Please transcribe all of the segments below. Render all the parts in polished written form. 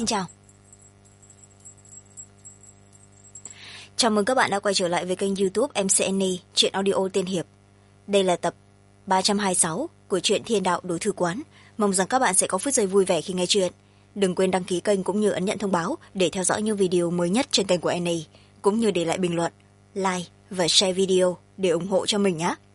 xin chào. Chào mừng các bạn đã quay trở lại với kênh YouTube MCNE Truyện Audio Tiên Hiệp. Đây là tập 326 của truyện Thiên Đạo Đối Thư Quán. Mong rằng các bạn sẽ có phút giây vui vẻ khi nghe chuyện. Đừng quên đăng ký kênh cũng như ấn nhận thông báo để theo dõi những video mới nhất trên kênh của NE, cũng như để lại bình luận, like và share video để ủng hộ cho mình nhé.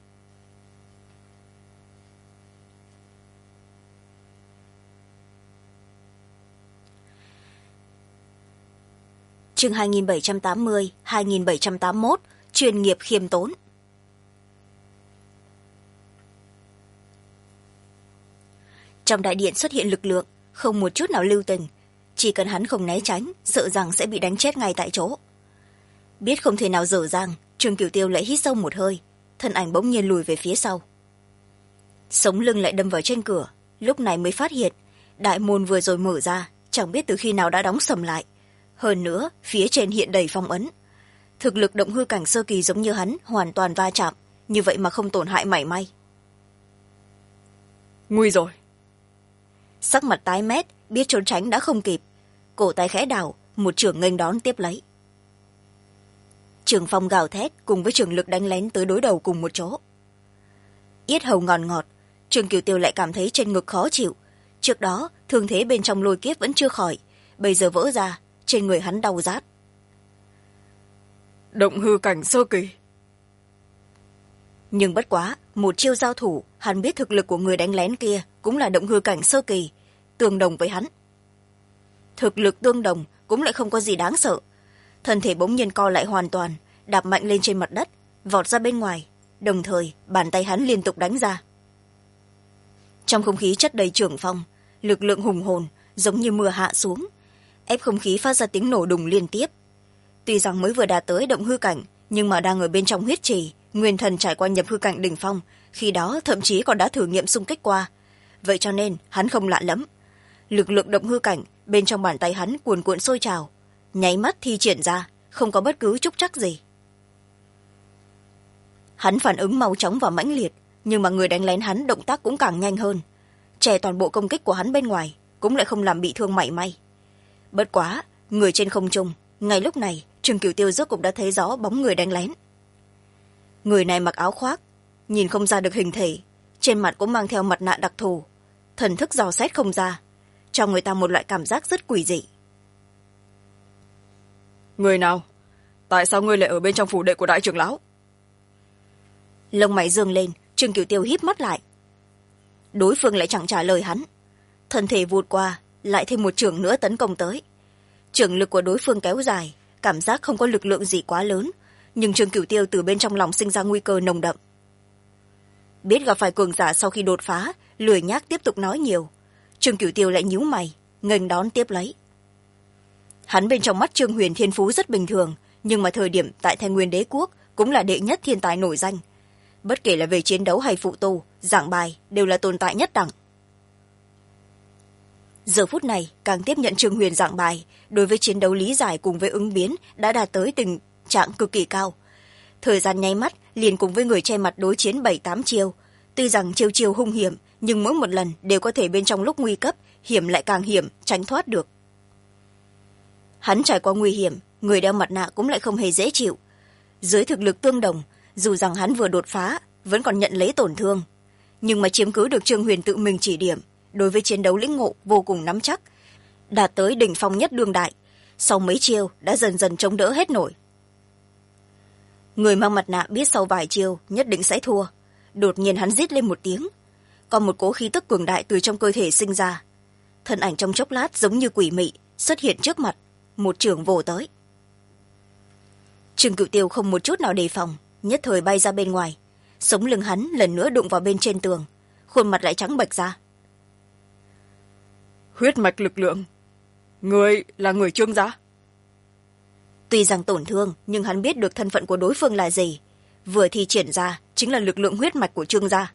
Chương 2780, 2781, chuyên nghiệp khiêm tốn. Trong đại điện xuất hiện lực lượng, không một chút nào lưu tình. Chỉ cần hắn không né tránh, sợ rằng sẽ bị đánh chết ngay tại chỗ. Biết không thể nào dở dang, Trương Cửu Tiêu lại hít sâu một hơi, thân ảnh bỗng nhiên lùi về phía sau. Sống lưng lại đâm vào trên cửa, lúc này mới phát hiện, đại môn vừa rồi mở ra, chẳng biết từ khi nào đã đóng sầm lại. Hơn nữa, phía trên hiện đầy phong ấn. Thực lực động hư cảnh sơ kỳ giống như hắn hoàn toàn va chạm, như vậy mà không tổn hại mảy may. Nguy rồi. Sắc mặt tái mét, biết trốn tránh đã không kịp. Cổ tay khẽ đảo, một chưởng nghênh đón tiếp lấy. Trường phong gào thét cùng với trường lực đánh lén tới đối đầu cùng một chỗ. Yết hầu ngọt ngọt, Trương Cửu Tiêu lại cảm thấy trên ngực khó chịu. Trước đó, thương thế bên trong lôi kiếp vẫn chưa khỏi, bây giờ vỡ ra, trên người hắn đau rát. Động hư cảnh sơ kỳ. Nhưng bất quá, một chiêu giao thủ, hắn biết thực lực của người đánh lén kia cũng là động hư cảnh sơ kỳ, tương đồng với hắn. Thực lực tương đồng cũng lại không có gì đáng sợ. Thân thể bỗng nhiên co lại hoàn toàn, đạp mạnh lên trên mặt đất, vọt ra bên ngoài, đồng thời bàn tay hắn liên tục đánh ra. Trong không khí chất đầy chưởng phong, lực lượng hùng hồn giống như mưa hạ xuống, ép không khí phát ra tiếng nổ đùng liên tiếp. Tuy rằng mới vừa đạt tới động hư cảnh, nhưng mà đang ở bên trong huyết trì, nguyên thần trải qua nhập hư cảnh đỉnh phong, khi đó thậm chí còn đã thử nghiệm xung kích qua. Vậy cho nên hắn không lạ lắm. Lực lượng động hư cảnh bên trong bàn tay hắn cuồn cuộn sôi trào, nháy mắt thi triển ra, không có bất cứ trúc trắc gì. Hắn phản ứng mau chóng và mãnh liệt, nhưng mà người đánh lén hắn động tác cũng càng nhanh hơn. Che toàn bộ công kích của hắn bên ngoài, cũng lại không làm bị thương mảy may. Bất quá, người trên không trung, ngay lúc này, Trương Cửu Tiêu rốt cục đã thấy rõ bóng người đánh lén. Người này mặc áo khoác, nhìn không ra được hình thể, trên mặt cũng mang theo mặt nạ đặc thù, thần thức dò xét không ra, cho người ta một loại cảm giác rất quỷ dị. Người nào? Tại sao ngươi lại ở bên trong phủ đệ của đại trưởng lão? Lông mày dương lên, Trương Cửu Tiêu híp mắt lại. Đối phương lại chẳng trả lời hắn, thân thể vụt qua, lại thêm một chưởng nữa tấn công tới. Chưởng lực của đối phương kéo dài, cảm giác không có lực lượng gì quá lớn, nhưng Trương Cửu Tiêu từ bên trong lòng sinh ra nguy cơ nồng đậm. Biết gặp phải cường giả sau khi đột phá, lười nhác tiếp tục nói nhiều, Trương Cửu Tiêu lại nhíu mày, nghênh đón tiếp lấy. Hắn bên trong mắt Trương Huyền thiên phú rất bình thường, nhưng mà thời điểm tại Thanh Nguyên Đế Quốc cũng là đệ nhất thiên tài nổi danh. Bất kể là về chiến đấu hay phụ tu, giảng bài đều là tồn tại nhất đẳng. Giờ phút này càng tiếp nhận Trương Huyền giảng bài, đối với chiến đấu lý giải cùng với ứng biến đã đạt tới tình trạng cực kỳ cao. Thời gian nháy mắt liền cùng với người che mặt đối chiến 7-8 chiêu. Tuy rằng chiêu chiêu hung hiểm, nhưng mỗi một lần đều có thể bên trong lúc nguy cấp, hiểm lại càng hiểm, tránh thoát được. Hắn trải qua nguy hiểm, người đeo mặt nạ cũng lại không hề dễ chịu. Dưới thực lực tương đồng, dù rằng hắn vừa đột phá, vẫn còn nhận lấy tổn thương. Nhưng mà chiếm cứ được Trương Huyền tự mình chỉ điểm, đối với chiến đấu lĩnh ngộ vô cùng nắm chắc, đạt tới đỉnh phong nhất đương đại, sau mấy chiêu đã dần dần chống đỡ hết nổi. Người mang mặt nạ biết sau vài chiêu nhất định sẽ thua, đột nhiên hắn rít lên một tiếng, còn một cỗ khí tức cường đại từ trong cơ thể sinh ra, thân ảnh trong chốc lát giống như quỷ mị xuất hiện trước mặt, một chưởng vồ tới. Trương Cửu Tiêu không một chút nào đề phòng, nhất thời bay ra bên ngoài, sống lưng hắn lần nữa đụng vào bên trên tường, khuôn mặt lại trắng bệch ra. Huyết mạch lực lượng. Người là người Trương gia? Tuy rằng tổn thương, nhưng hắn biết được thân phận của đối phương là gì, vừa thi triển ra chính là lực lượng huyết mạch của Trương gia.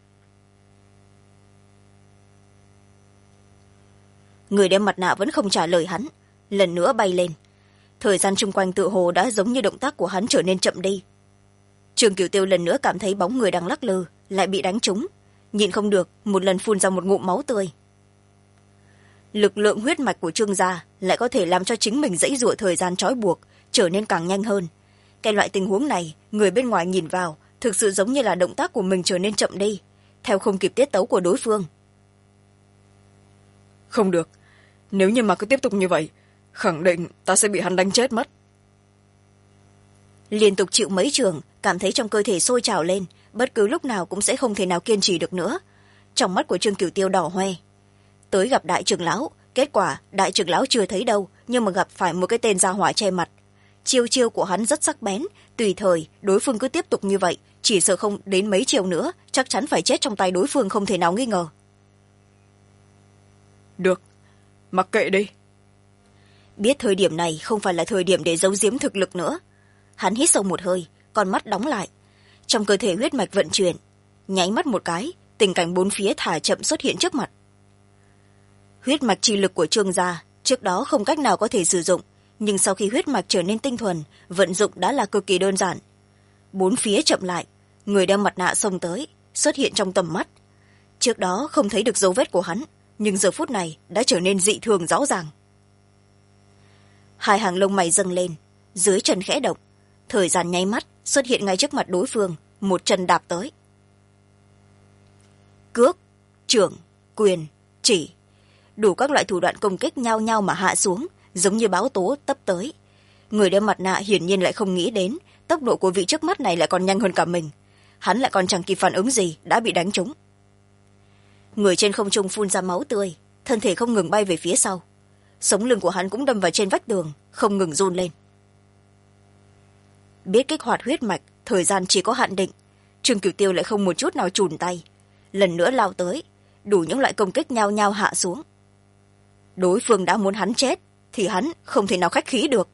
Người đeo mặt nạ vẫn không trả lời hắn, lần nữa bay lên. Thời gian chung quanh tựa hồ đã giống như động tác của hắn trở nên chậm đi. Trương Cửu Tiêu lần nữa cảm thấy bóng người đang lắc lư, lại bị đánh trúng, nhịn không được một lần phun ra một ngụm máu tươi. lực lượng huyết mạch của Trương gia lại có thể làm cho chính mình giãy giụa thời gian trói buộc trở nên càng nhanh hơn. Cái loại tình huống này, người bên ngoài nhìn vào thực sự giống như là động tác của mình trở nên chậm đi, theo không kịp tiết tấu của đối phương. Không được, nếu như mà cứ tiếp tục như vậy, khẳng định ta sẽ bị hắn đánh chết mất. Liên tục chịu mấy trường, cảm thấy trong cơ thể sôi trào lên, bất cứ lúc nào cũng sẽ không thể nào kiên trì được nữa. Trong mắt của Trương Cửu Tiêu đỏ hoe. Tới gặp đại trưởng lão, kết quả đại trưởng lão chưa thấy đâu, nhưng mà gặp phải một cái tên gia hỏa che mặt. Chiêu chiêu của hắn rất sắc bén, tùy thời đối phương cứ tiếp tục như vậy, chỉ sợ không đến mấy chiều nữa chắc chắn phải chết trong tay đối phương, không thể nào nghi ngờ. Được, mặc kệ đi. Biết thời điểm này không phải là thời điểm để giấu giếm thực lực nữa, hắn hít sâu một hơi, con mắt đóng lại, trong cơ thể huyết mạch vận chuyển, nháy mắt một cái, tình cảnh bốn phía thả chậm xuất hiện trước mặt. Huyết mạch chi lực của Trương gia trước đó không cách nào có thể sử dụng, nhưng sau khi huyết mạch trở nên tinh thuần, vận dụng đã là cực kỳ đơn giản. Bốn phía chậm lại, người đeo mặt nạ xông tới, xuất hiện trong tầm mắt. Trước đó không thấy được dấu vết của hắn, nhưng giờ phút này đã trở nên dị thường rõ ràng. Hai hàng lông mày dâng lên, dưới chân khẽ động, thời gian nháy mắt xuất hiện ngay trước mặt đối phương, một chân đạp tới. Cước, chưởng, quyền, chỉ, đủ các loại thủ đoạn công kích nhau nhau mà hạ xuống, giống như bão tố tấp tới. Người đeo mặt nạ hiển nhiên lại không nghĩ đến tốc độ của vị trước mắt này lại còn nhanh hơn cả mình. Hắn lại còn chẳng kịp phản ứng gì đã bị đánh trúng. Người trên không trung phun ra máu tươi, thân thể không ngừng bay về phía sau. Sống lưng của hắn cũng đâm vào trên vách tường, không ngừng run lên. Biết kích hoạt huyết mạch, thời gian chỉ có hạn định, Trương Cửu Tiêu lại không một chút nào chùn tay, lần nữa lao tới, đủ những loại công kích nhau nhau hạ xuống. Đối phương đã muốn hắn chết thì hắn không thể nào khách khí được.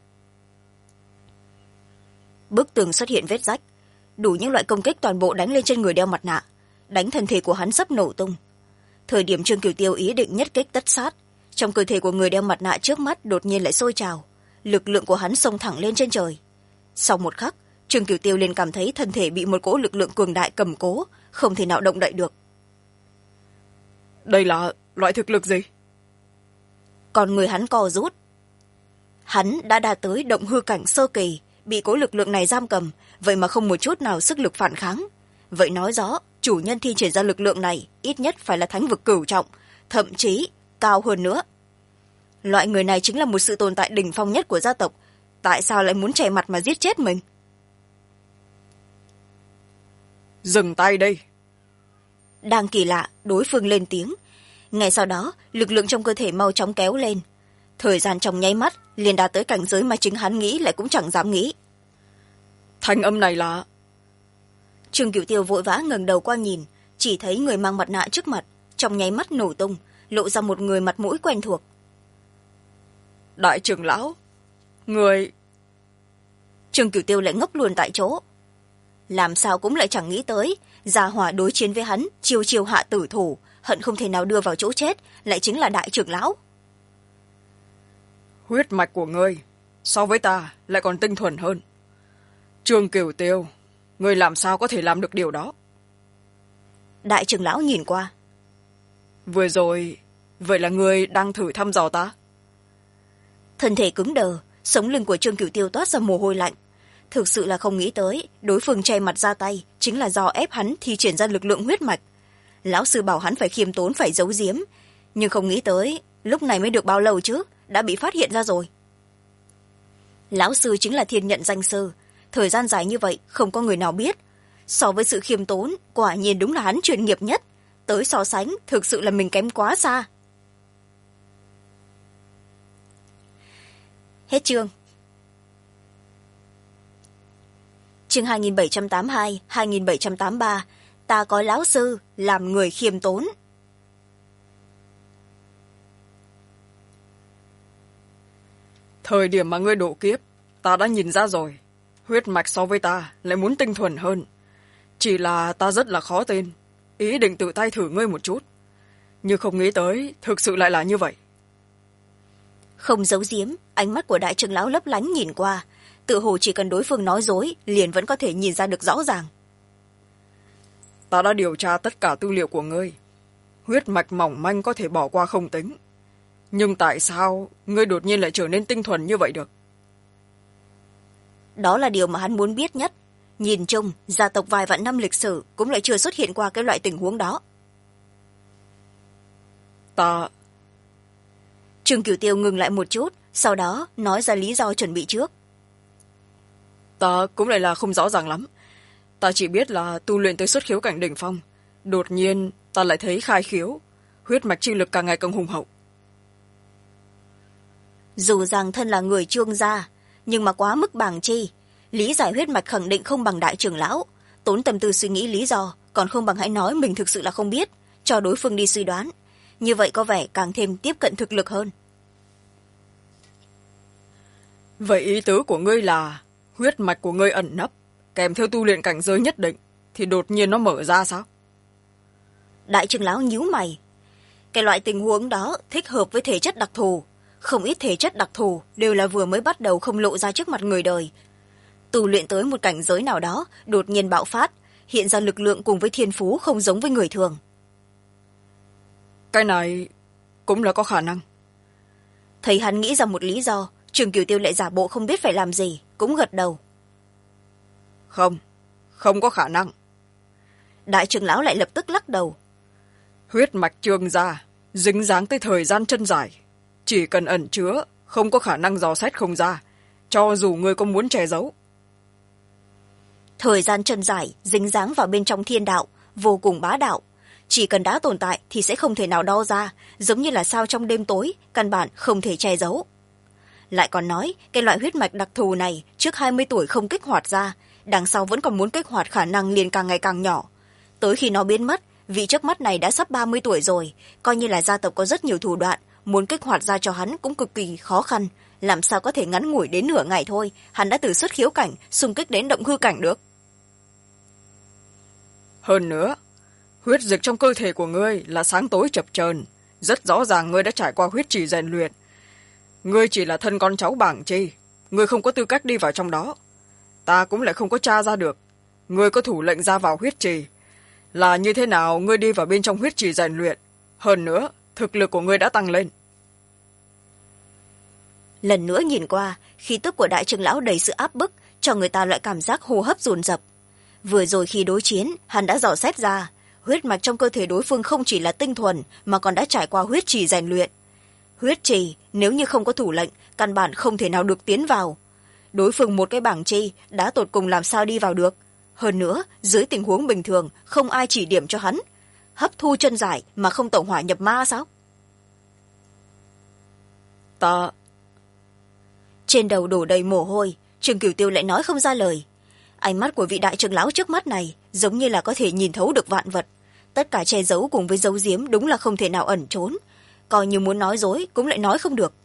Bức tường xuất hiện vết rách, đủ những loại công kích toàn bộ đánh lên trên người đeo mặt nạ, đánh thân thể của hắn sắp nổ tung. Thời điểm Trương Cửu Tiêu ý định nhất kích tất sát, trong cơ thể của người đeo mặt nạ trước mắt đột nhiên lại sôi trào, lực lượng của hắn xông thẳng lên trên trời. Sau một khắc, Trương Cửu Tiêu liền cảm thấy thân thể bị một cỗ lực lượng cường đại cầm cố, không thể nào động đậy được. Đây là loại thực lực gì? Còn người hắn co rút. Hắn đã đạt tới động hư cảnh sơ kỳ, bị cỗ lực lượng này giam cầm, vậy mà không một chút nào sức lực phản kháng. Vậy nói rõ, chủ nhân thi triển ra lực lượng này ít nhất phải là thánh vực cửu trọng, thậm chí cao hơn nữa. Loại người này chính là một sự tồn tại đỉnh phong nhất của gia tộc, tại sao lại muốn che mặt mà giết chết mình? Dừng tay đây. Đang kỳ lạ, đối phương lên tiếng. Ngay sau đó, lực lượng trong cơ thể mau chóng kéo lên. Thời gian trong nháy mắt liền đạt tới cảnh giới mà chính hắn nghĩ lại cũng chẳng dám nghĩ. Thanh âm này là... Trương Cửu Tiêu vội vã ngẩng đầu qua nhìn, chỉ thấy người mang mặt nạ trước mặt, trong nháy mắt nổ tung, lộ ra một người mặt mũi quen thuộc. Đại trưởng lão, người... Trương Cửu Tiêu lại ngốc luôn tại chỗ. Làm sao cũng lại chẳng nghĩ tới, gia hỏa đối chiến với hắn, chiêu chiêu hạ tử thủ, hận không thể nào đưa vào chỗ chết, lại chính là đại trưởng lão. Huyết mạch của ngươi so với ta lại còn tinh thuần hơn. Trương Cửu Tiêu, ngươi làm sao có thể làm được điều đó? Đại trưởng lão nhìn qua. Vừa rồi, vậy là ngươi đang thử thăm dò ta? Thân thể cứng đờ, sống lưng của Trương Cửu Tiêu toát ra mồ hôi lạnh. Thực sự là không nghĩ tới, đối phương che mặt ra tay chính là do ép hắn thi triển ra lực lượng huyết mạch. Lão sư bảo hắn phải khiêm tốn, phải giấu giếm, nhưng không nghĩ tới lúc này mới được bao lâu chứ, đã bị phát hiện ra rồi. Lão sư chính là thiên nhận danh sư, thời gian dài như vậy không có người nào biết. So với sự khiêm tốn, quả nhiên đúng là hắn chuyên nghiệp nhất, tới so sánh thực sự là mình kém quá xa. Hết chương. Chương 2782, 2783, ta có lão sư, làm người khiêm tốn. Thời điểm mà ngươi độ kiếp, ta đã nhìn ra rồi. Huyết mạch so với ta lại muốn tinh thuần hơn. Chỉ là ta rất là khó tin, ý định tự tay thử ngươi một chút. Nhưng không nghĩ tới, thực sự lại là như vậy. Không giấu giếm, ánh mắt của đại trưởng lão lấp lánh nhìn qua, tự hồ chỉ cần đối phương nói dối, liền vẫn có thể nhìn ra được rõ ràng. Ta đã điều tra tất cả tư liệu của ngươi. Huyết mạch mỏng manh có thể bỏ qua không tính. Nhưng tại sao ngươi đột nhiên lại trở nên tinh thuần như vậy được? Đó là điều mà hắn muốn biết nhất. Nhìn chung, gia tộc vài vạn năm lịch sử cũng lại chưa xuất hiện qua cái loại tình huống đó. Trương Cửu Tiêu ngừng lại một chút, sau đó nói ra lý do chuẩn bị trước. Ta cũng lại là không rõ ràng lắm. Ta chỉ biết là tu luyện tới xuất khiếu cảnh đỉnh phong. Đột nhiên ta lại thấy khai khiếu, huyết mạch chi lực càng ngày càng hùng hậu. Dù rằng thân là người Trương gia, nhưng mà quá mức bàng chi, lý giải huyết mạch khẳng định không bằng đại trưởng lão. Tốn tâm tư suy nghĩ lý do, còn không bằng hãy nói mình thực sự là không biết, cho đối phương đi suy đoán. Như vậy có vẻ càng thêm tiếp cận thực lực hơn. Vậy ý tứ của ngươi là huyết mạch của ngươi ẩn nấp, kèm theo tu luyện cảnh giới nhất định, thì đột nhiên nó mở ra sao? Đại trưởng lão nhíu mày. Cái loại tình huống đó thích hợp với thể chất đặc thù. Không ít thể chất đặc thù đều là vừa mới bắt đầu không lộ ra trước mặt người đời. Tu luyện tới một cảnh giới nào đó, đột nhiên bạo phát, hiện ra lực lượng cùng với thiên phú không giống với người thường. Cái này cũng là có khả năng. Thấy hắn nghĩ ra một lý do, Trương Cửu Tiêu lại giả bộ không biết phải làm gì, cũng gật đầu. Không có khả năng. Đại trưởng lão lại lập tức lắc đầu. Huyết mạch Trương gia dính dáng tới thời gian chân dài, chỉ cần ẩn chứa, không có khả năng dò xét không ra, cho dù ngươi có muốn che giấu. Thời gian chân dài dính dáng vào bên trong thiên đạo, vô cùng bá đạo. Chỉ cần đã tồn tại thì sẽ không thể nào đo ra, giống như là sao trong đêm tối, căn bản không thể che giấu. Lại còn nói, cái loại huyết mạch đặc thù này trước 20 tuổi không kích hoạt ra, đằng sau vẫn còn muốn kích hoạt khả năng liền càng ngày càng nhỏ. Tới khi nó biến mất, vị trước mắt này đã sắp 30 tuổi rồi, coi như là gia tộc có rất nhiều thủ đoạn, muốn kích hoạt ra cho hắn cũng cực kỳ khó khăn. Làm sao có thể ngắn ngủi đến nửa ngày thôi, hắn đã từ xuất khiếu cảnh, xung kích đến động hư cảnh được. Hơn nữa, huyết dịch trong cơ thể của ngươi là sáng tối chập chờn, rất rõ ràng ngươi đã trải qua huyết trì rèn luyện. Ngươi chỉ là thân con cháu bảng chi, ngươi không có tư cách đi vào trong đó. Ta cũng lại không có tra ra được, ngươi có thủ lệnh ra vào huyết trì. Là như thế nào ngươi đi vào bên trong huyết trì rèn luyện? Hơn nữa, thực lực của ngươi đã tăng lên. Lần nữa nhìn qua, khí tức của đại trưởng lão đầy sự áp bức, cho người ta loại cảm giác hô hấp dồn dập. Vừa rồi khi đối chiến, hắn đã dò xét ra, huyết mạch trong cơ thể đối phương không chỉ là tinh thuần, mà còn đã trải qua huyết trì rèn luyện. Huyết trì, nếu như không có thủ lệnh, căn bản không thể nào được tiến vào. Đối phương một cái bảng chi, đã tột cùng làm sao đi vào được. Hơn nữa, dưới tình huống bình thường, không ai chỉ điểm cho hắn. Hấp thu chân giải mà không tẩu hỏa nhập ma sao? Trên đầu đổ đầy mồ hôi, Trương Cửu Tiêu lại nói không ra lời. Ánh mắt của vị đại trưởng lão trước mắt này giống như là có thể nhìn thấu được vạn vật. Tất cả che giấu cùng với giấu giếm đúng là không thể nào ẩn trốn. Coi như muốn nói dối cũng lại nói không được.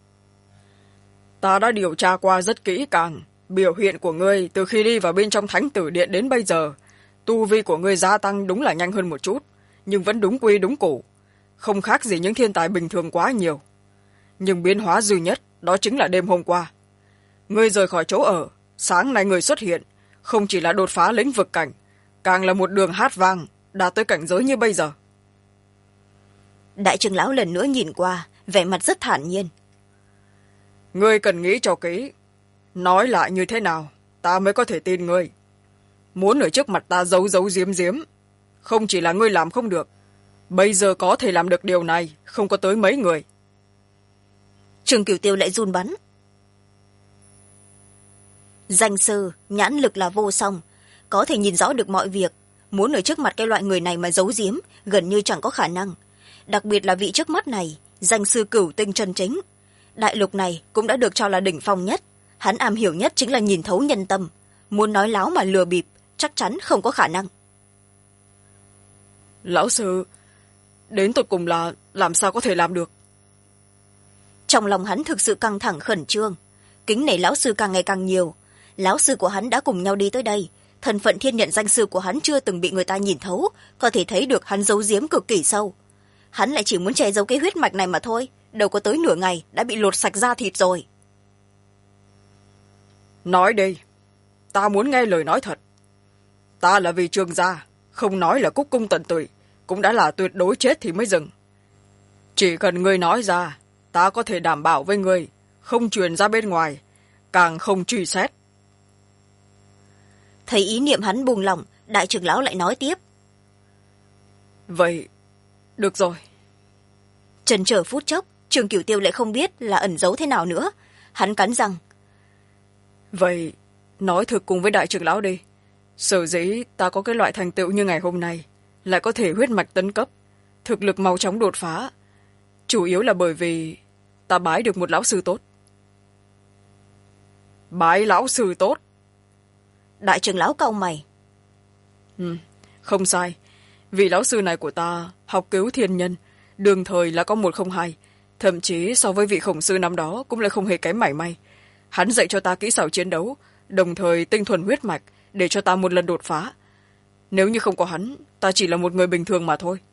Ta đã điều tra qua rất kỹ càng. Biểu hiện của ngươi từ khi đi vào bên trong thánh tử điện đến bây giờ, tu vi của ngươi gia tăng đúng là nhanh hơn một chút, nhưng vẫn đúng quy đúng củ, không khác gì những thiên tài bình thường quá nhiều. Nhưng biến hóa duy nhất đó chính là đêm hôm qua. Ngươi rời khỏi chỗ ở, sáng nay ngươi xuất hiện, không chỉ là đột phá lĩnh vực cảnh, càng là một đường hát vang, đạt tới cảnh giới như bây giờ. Đại trưởng lão lần nữa nhìn qua, vẻ mặt rất thản nhiên. Ngươi cần nghĩ cho kỹ, nói lại như thế nào ta mới có thể tin ngươi. Muốn ở trước mặt ta giấu giấu giếm giếm, không chỉ là ngươi làm không được, bây giờ có thể làm được điều này không có tới mấy người. Trương Cửu Tiêu lại run bắn. Danh sư, nhãn lực là vô song, có thể nhìn rõ được mọi việc. Muốn ở trước mặt cái loại người này mà giấu giếm, gần như chẳng có khả năng. Đặc biệt là vị trước mắt này, danh sư cửu tinh chân chính. Đại lục này cũng đã được cho là đỉnh phong nhất. Hắn am hiểu nhất chính là nhìn thấu nhân tâm. Muốn nói láo mà lừa bịp, chắc chắn không có khả năng. Lão sư, đến tột cùng là làm sao có thể làm được? Trong lòng hắn thực sự căng thẳng khẩn trương. Kính nể lão sư càng ngày càng nhiều. Lão sư của hắn đã cùng nhau đi tới đây. Thân phận thiên nhận danh sư của hắn chưa từng bị người ta nhìn thấu, có thể thấy được hắn giấu giếm cực kỳ sâu. Hắn lại chỉ muốn che giấu cái huyết mạch này mà thôi, đâu có tới nửa ngày đã bị lột sạch da thịt rồi. Nói đi, ta muốn nghe lời nói thật. Ta là vì Trương gia, không nói là cúc cung tận tụy, cũng đã là tuyệt đối chết thì mới dừng. Chỉ cần ngươi nói ra, ta có thể đảm bảo với ngươi không truyền ra bên ngoài, càng không truy xét. Thấy ý niệm hắn buông lỏng, đại trưởng lão lại nói tiếp. Vậy được rồi. Chần chờ phút chốc, Trường Cửu Tiêu lại không biết là ẩn giấu thế nào nữa. Hắn cắn răng. Vậy nói thực cùng với đại trưởng lão đi. Sở dĩ ta có cái loại thành tựu như ngày hôm nay, lại có thể huyết mạch tấn cấp, thực lực mau chóng đột phá, chủ yếu là bởi vì ta bái được một lão sư tốt. Bái lão sư tốt? Đại trưởng lão cau mày. Không sai. Vị lão sư này của ta học cứu thiên nhân, đương thời là có 102, thậm chí so với vị khổng sư năm đó cũng lại không hề kém mảy may. Hắn dạy cho ta kỹ xảo chiến đấu, đồng thời tinh thuần huyết mạch để cho ta một lần đột phá. Nếu như không có hắn, ta chỉ là một người bình thường mà thôi.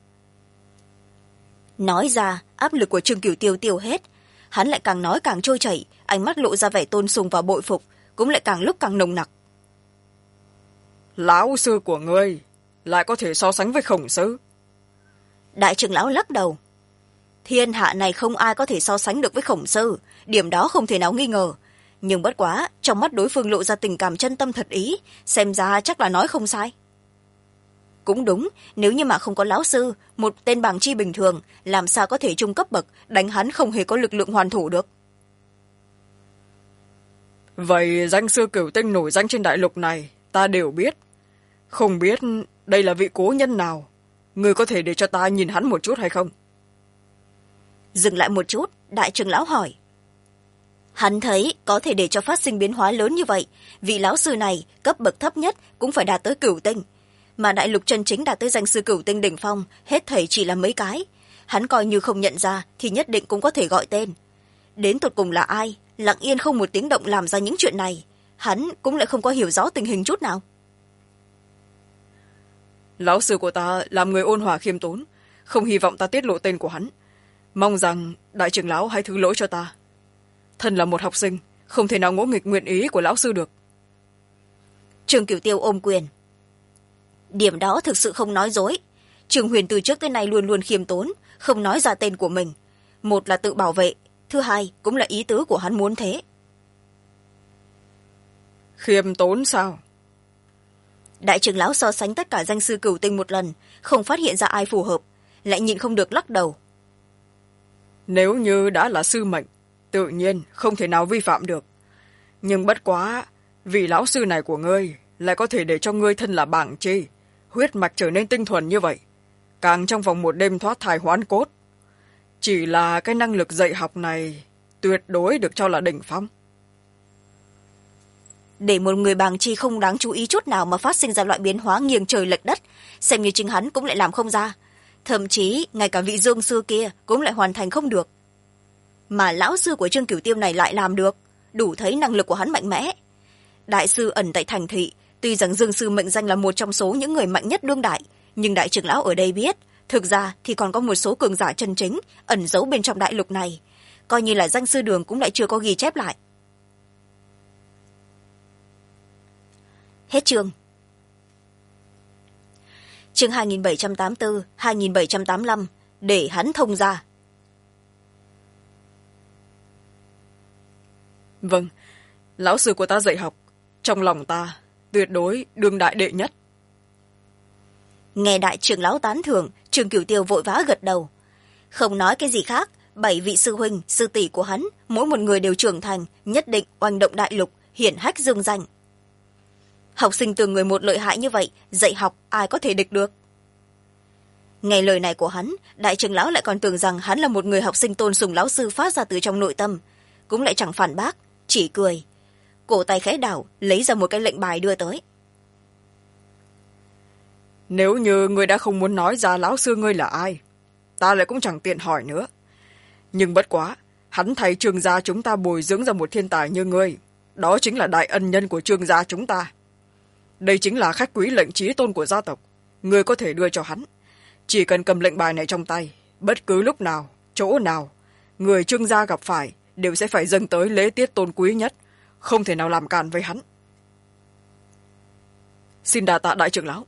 Nói ra, áp lực của Trương Cửu Tiêu tiêu hết. Hắn lại càng nói càng trôi chảy, ánh mắt lộ ra vẻ tôn sùng và bội phục, cũng lại càng lúc càng nồng nặc. Lão sư của ngươi lại có thể so sánh với khổng sư? Đại trưởng lão lắc đầu. Thiên hạ này không ai có thể so sánh được với khổng sư, điểm đó không thể nào nghi ngờ. Nhưng bất quá, trong mắt đối phương lộ ra tình cảm chân tâm thật ý, xem ra chắc là nói không sai. Cũng đúng, nếu như mà không có lão sư, một tên bảng chi bình thường, làm sao có thể trung cấp bậc, đánh hắn không hề có lực lượng hoàn thủ được. Vậy danh sư Cửu Tinh nổi danh trên đại lục này, ta đều biết. Không biết đây là vị cố nhân nào, ngươi có thể để cho ta nhìn hắn một chút hay không? Dừng lại một chút, đại trưởng lão hỏi. Hắn thấy có thể để cho phát sinh biến hóa lớn như vậy, vị lão sư này cấp bậc thấp nhất cũng phải đạt tới Cửu Tinh, mà đại lục chân chính đạt tới danh sư Cửu Tinh đỉnh phong hết thảy chỉ là mấy cái. Hắn coi như không nhận ra thì nhất định cũng có thể gọi tên. Đến tột cùng là ai lặng yên không một tiếng động làm ra những chuyện này, hắn cũng lại không có hiểu rõ tình hình chút nào. Lão sư của ta làm người ôn hòa khiêm tốn, không hy vọng ta tiết lộ tên của hắn. Mong rằng đại trưởng lão hãy thứ lỗi cho ta. Thân là một học sinh, không thể nào ngỗ nghịch nguyện ý của lão sư được. Trương Cửu Tiêu ôm quyền. Điểm đó thực sự không nói dối. Trương Huyền từ trước tới nay luôn luôn khiêm tốn, không nói ra tên của mình. Một là tự bảo vệ, thứ hai cũng là ý tứ của hắn muốn thế. Khiêm tốn sao? Đại trưởng lão so sánh tất cả danh sư Cửu Tinh một lần, không phát hiện ra ai phù hợp, lại nhịn không được lắc đầu. Nếu như đã là sư mệnh, tự nhiên không thể nào vi phạm được. Nhưng bất quá, vị lão sư này của ngươi lại có thể để cho ngươi thân là bảng chi, huyết mạch trở nên tinh thuần như vậy, càng trong vòng một đêm thoát thai hoán cốt. Chỉ là cái năng lực dạy học này tuyệt đối được cho là đỉnh phong. Để một người bàng chi không đáng chú ý chút nào mà phát sinh ra loại biến hóa nghiêng trời lệch đất, xem như chính hắn cũng lại làm không ra. Thậm chí ngay cả vị Dương sư kia cũng lại hoàn thành không được. Mà lão sư của Trương Cửu Tiêu này lại làm được, đủ thấy năng lực của hắn mạnh mẽ. Đại sư ẩn tại thành thị, tuy rằng Dương sư mệnh danh là một trong số những người mạnh nhất đương đại, nhưng đại trưởng lão ở đây biết, thực ra thì còn có một số cường giả chân chính ẩn giấu bên trong đại lục này, coi như là danh sư đường cũng lại chưa có ghi chép lại. Hết chương. Chương 2784, 2785, để hắn thông ra. Vâng, lão sư của ta dạy học, trong lòng ta tuyệt đối đương đại đệ nhất. Nghe đại trưởng lão tán thưởng, Trương Cửu Tiêu vội vã gật đầu. Không nói cái gì khác, 7 vị sư huynh, sư tỷ của hắn, mỗi một người đều trưởng thành, nhất định oanh động đại lục, hiển hách dương danh. Học sinh từng người một lợi hại như vậy, dạy học ai có thể địch được. Nghe lời này của hắn, đại trưởng lão lại còn tưởng rằng hắn là một người học sinh tôn sùng lão sư phát ra từ trong nội tâm, cũng lại chẳng phản bác, chỉ cười. Cổ tay khẽ đảo, lấy ra một cái lệnh bài đưa tới. Nếu như ngươi đã không muốn nói ra lão sư ngươi là ai, ta lại cũng chẳng tiện hỏi nữa. Nhưng bất quá, hắn thay Trương gia chúng ta bồi dưỡng ra một thiên tài như ngươi, đó chính là đại ân nhân của Trương gia chúng ta. Đây chính là khách quý lệnh chí tôn của gia tộc, ngươi có thể đưa cho hắn. Chỉ cần cầm lệnh bài này trong tay, bất cứ lúc nào, chỗ nào, người Trương gia gặp phải đều sẽ phải dâng tới lễ tiết tôn quý nhất, không thể nào làm cản với hắn. Xin đà tạ đại trưởng lão.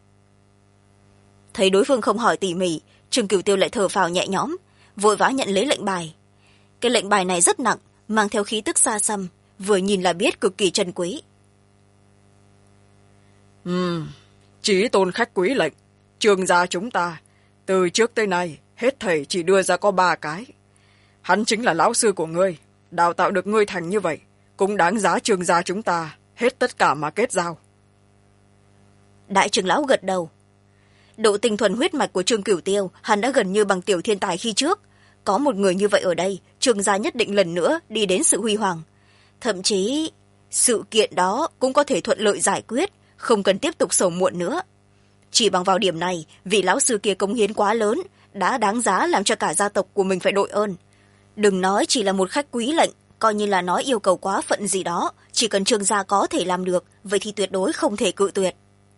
Thấy đối phương không hỏi tỉ mỉ, Trương Cửu Tiêu lại thở phào nhẹ nhõm, vội vã nhận lấy lệnh bài. Cái lệnh bài này rất nặng, mang theo khí tức xa xăm, vừa nhìn là biết cực kỳ trân quý. Chí tôn khách quý lệnh, Trương gia chúng ta từ trước tới nay hết thảy chỉ đưa ra có 3 cái. Hắn chính là lão sư của ngươi, đào tạo được ngươi thành như vậy, cũng đáng giá Trương gia chúng ta hết tất cả mà kết giao. Đại trưởng lão gật đầu. Độ tinh thuần huyết mạch của Trương Cửu Tiêu hắn đã gần như bằng tiểu thiên tài khi trước. Có một người như vậy ở đây, Trương gia nhất định lần nữa đi đến sự huy hoàng. Thậm chí sự kiện đó cũng có thể thuận lợi giải quyết, không cần tiếp tục sầu muộn nữa. Chỉ bằng vào điểm này, vị lão sư kia cống hiến quá lớn, đã đáng giá làm cho cả gia tộc của mình phải đội ơn. Đừng nói chỉ là một khách quý lệnh, coi như là nói yêu cầu quá phận gì đó, chỉ cần Trương gia có thể làm được, vậy thì tuyệt đối không thể cự tuyệt.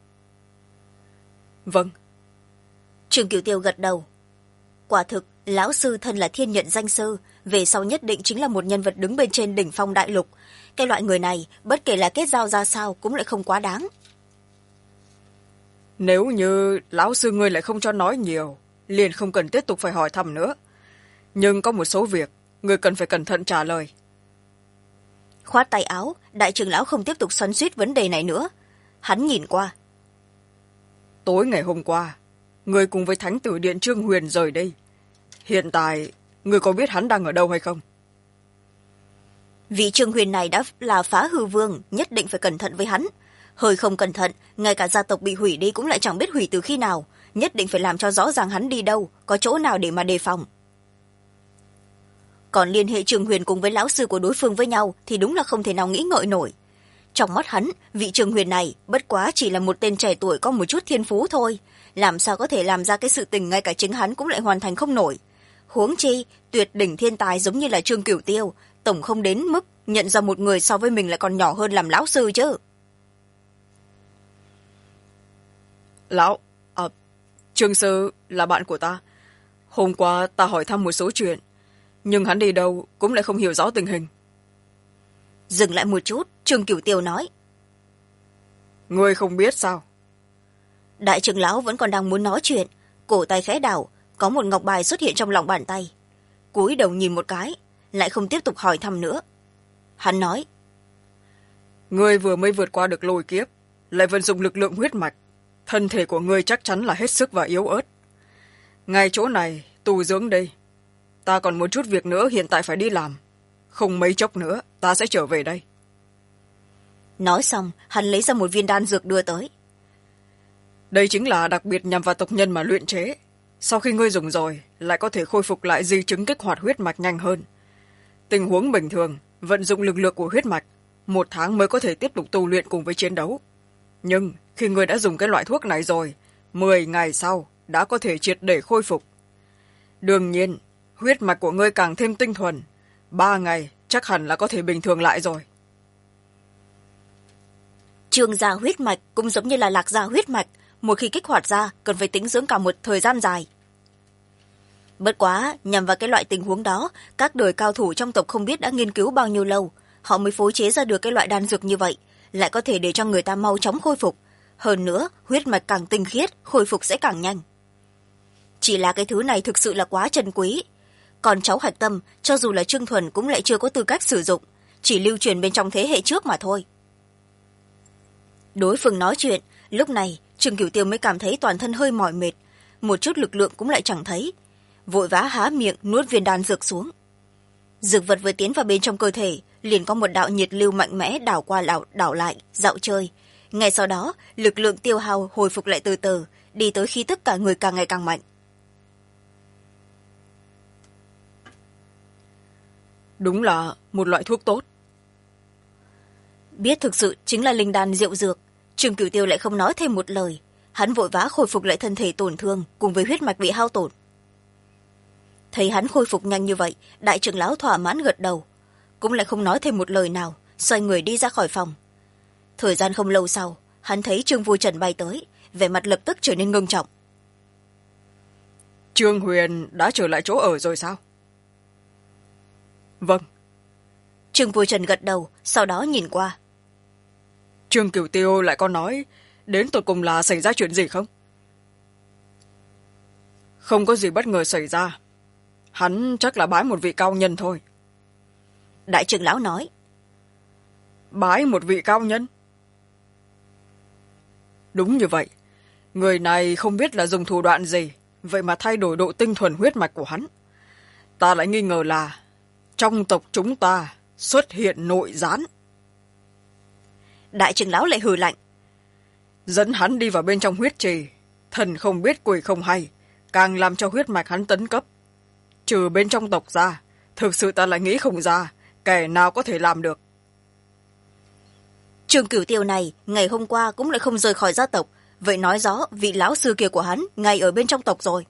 Vâng. Trương Cửu Tiêu gật đầu. Quả thực, lão sư thân là thiên nhận danh sư, về sau nhất định chính là một nhân vật đứng bên trên đỉnh phong đại lục. Cái loại người này, bất kể là kết giao ra sao cũng lại không quá đáng. Nếu như lão sư ngươi lại không cho nói nhiều, liền không cần tiếp tục phải hỏi thăm nữa. Nhưng có một số việc, ngươi cần phải cẩn thận trả lời. Khoát tay áo, đại trưởng lão không tiếp tục xoắn xuýt vấn đề này nữa. Hắn nhìn qua. Tối ngày hôm qua, ngươi cùng với Thánh tử Điện Trương Huyền rời đây. Hiện tại, ngươi có biết hắn đang ở đâu hay không? Vị Trương Huyền này đã là Phá Hư Vương, nhất định phải cẩn thận với hắn. Hơi không cẩn thận, ngay cả gia tộc bị hủy đi cũng lại chẳng biết hủy từ khi nào. Nhất định phải làm cho rõ ràng hắn đi đâu, có chỗ nào để mà đề phòng. Còn liên hệ Trương Huyền cùng với lão sư của đối phương với nhau thì đúng là không thể nào nghĩ ngợi nổi. Trong mắt hắn, vị Trương Huyền này bất quá chỉ là một tên trẻ tuổi có một chút thiên phú thôi. Làm sao có thể làm ra cái sự tình ngay cả chính hắn cũng lại hoàn thành không nổi. Huống chi, tuyệt đỉnh thiên tài giống như là Trương Cửu Tiêu, tổng không đến mức nhận ra một người so với mình lại còn nhỏ hơn làm lão sư chứ. Trương sư là bạn của ta. Hôm qua ta hỏi thăm một số chuyện, nhưng hắn đi đâu cũng lại không hiểu rõ tình hình. Dừng lại một chút, Trương Cửu Tiêu nói. Ngươi không biết sao? Đại trưởng lão vẫn còn đang muốn nói chuyện, cổ tay khẽ đảo, có một ngọc bài xuất hiện trong lòng bàn tay. Cúi đầu nhìn một cái, lại không tiếp tục hỏi thăm nữa. Hắn nói. Ngươi vừa mới vượt qua được lôi kiếp, lại vận dụng lực lượng huyết mạch. Thân thể của ngươi chắc chắn là hết sức và yếu ớt. Ngay chỗ này, tu dưỡng đây. Ta còn một chút việc nữa hiện tại phải đi làm. Không mấy chốc nữa, ta sẽ trở về đây. Nói xong, hắn lấy ra một viên đan dược đưa tới. Đây chính là đặc biệt nhằm vào tộc nhân mà luyện chế. Sau khi ngươi dùng rồi, lại có thể khôi phục lại di chứng kích hoạt huyết mạch nhanh hơn. Tình huống bình thường, vận dụng lực lượng của huyết mạch, 1 tháng mới có thể tiếp tục tu luyện cùng với chiến đấu. Nhưng khi ngươi đã dùng cái loại thuốc này rồi, 10 ngày sau đã có thể triệt để khôi phục. Đương nhiên, huyết mạch của ngươi càng thêm tinh thuần, 3 ngày chắc hẳn là có thể bình thường lại rồi. Trương gia huyết mạch cũng giống như là Lạc gia huyết mạch, một khi kích hoạt ra cần phải tĩnh dưỡng cả một thời gian dài. Bất quá, nhằm vào cái loại tình huống đó, các đời cao thủ trong tộc không biết đã nghiên cứu bao nhiêu lâu, họ mới phối chế ra được cái loại đan dược như vậy, lại có thể để cho người ta mau chóng khôi phục. Hơn nữa, huyết mạch càng tinh khiết, khôi phục sẽ càng nhanh. Chỉ là cái thứ này thực sự là quá trân quý. Còn cháu hạch tâm, cho dù là Trương Thuần cũng lại chưa có tư cách sử dụng, chỉ lưu truyền bên trong thế hệ trước mà thôi. Đối phương nói chuyện, lúc này Trương Cửu Tiêu mới cảm thấy toàn thân hơi mỏi mệt, một chút lực lượng cũng lại chẳng thấy, vội vã há miệng nuốt viên đan dược xuống. Dược vật vừa tiến vào bên trong cơ thể, liền có một đạo nhiệt lưu mạnh mẽ đảo qua đảo lại, dạo chơi. Ngay sau đó, lực lượng tiêu hao hồi phục lại từ từ, đi tới khi tất cả người càng ngày càng mạnh. Đúng là một loại thuốc tốt. Biết thực sự chính là linh đan diệu dược, Trương Cửu Tiêu lại không nói thêm một lời. Hắn vội vã khôi phục lại thân thể tổn thương cùng với huyết mạch bị hao tổn. Thấy hắn khôi phục nhanh như vậy, đại trưởng lão thỏa mãn gật đầu, cũng lại không nói thêm một lời nào, xoay người đi ra khỏi phòng. Thời gian không lâu sau, hắn thấy Trương Vô Trần bay tới, vẻ mặt lập tức trở nên ngưng trọng. Trương Huyền đã trở lại chỗ ở rồi sao? Vâng. Trương Vô Trần gật đầu, sau đó nhìn qua. Trương Cửu Tiêu lại có nói đến tột cùng là xảy ra chuyện gì không? Không có gì bất ngờ xảy ra. Hắn chắc là bái một vị cao nhân thôi, Đại trưởng lão nói. Bái một vị cao nhân. Đúng như vậy. Người này không biết là dùng thủ đoạn gì, vậy mà thay đổi độ tinh thuần huyết mạch của hắn. Ta lại nghi ngờ là trong tộc chúng ta xuất hiện nội gián. Đại trưởng lão lại hừ lạnh. Dẫn hắn đi vào bên trong huyết trì, thần không biết quỷ không hay, càng làm cho huyết mạch hắn tấn cấp. Trừ bên trong tộc ra, thực sự ta lại nghĩ không ra kẻ nào có thể làm được. Trương Cửu Tiêu này ngày hôm qua cũng lại không rời khỏi gia tộc, vậy nói rõ vị lão sư kia của hắn ngay ở bên trong tộc rồi.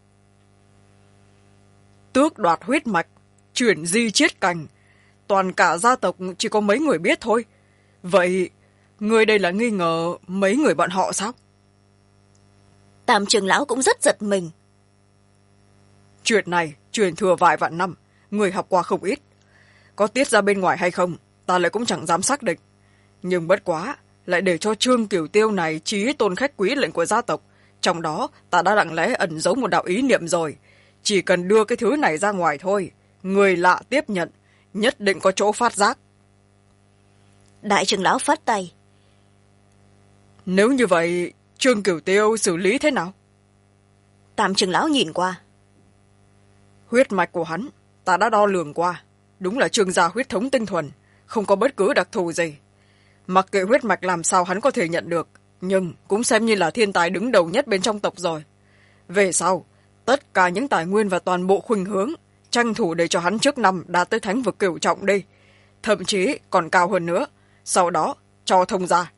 Tước đoạt huyết mạch, chuyển di chiết cành, toàn cả gia tộc chỉ có mấy người biết thôi. Vậy người đây là nghi ngờ mấy người bọn họ sao? Tam trưởng lão cũng rất giật mình. Chuyện này truyền thừa vài vạn năm, người học qua không ít. Có tiết ra bên ngoài hay không, ta lại cũng chẳng dám xác định. Nhưng bất quá, lại để cho Trương Cửu Tiêu này chí tôn khách quý lệnh của gia tộc. Trong đó, ta đã lặng lẽ ẩn giấu một đạo ý niệm rồi. Chỉ cần đưa cái thứ này ra ngoài thôi, người lạ tiếp nhận, nhất định có chỗ phát giác. Đại trưởng lão phất tay. Nếu như vậy, Trương Cửu Tiêu xử lý thế nào? Tam trưởng lão nhìn qua. Huyết mạch của hắn, ta đã đo lường qua. Đúng là Trương gia huyết thống tinh thuần, không có bất cứ đặc thù gì. Mặc kệ huyết mạch làm sao hắn có thể nhận được, nhưng cũng xem như là thiên tài đứng đầu nhất bên trong tộc rồi. Về sau, tất cả những tài nguyên và toàn bộ khuynh hướng, tranh thủ để cho hắn trước năm đạt tới thánh vực cửu trọng đi. Thậm chí còn cao hơn nữa, sau đó cho thông gia.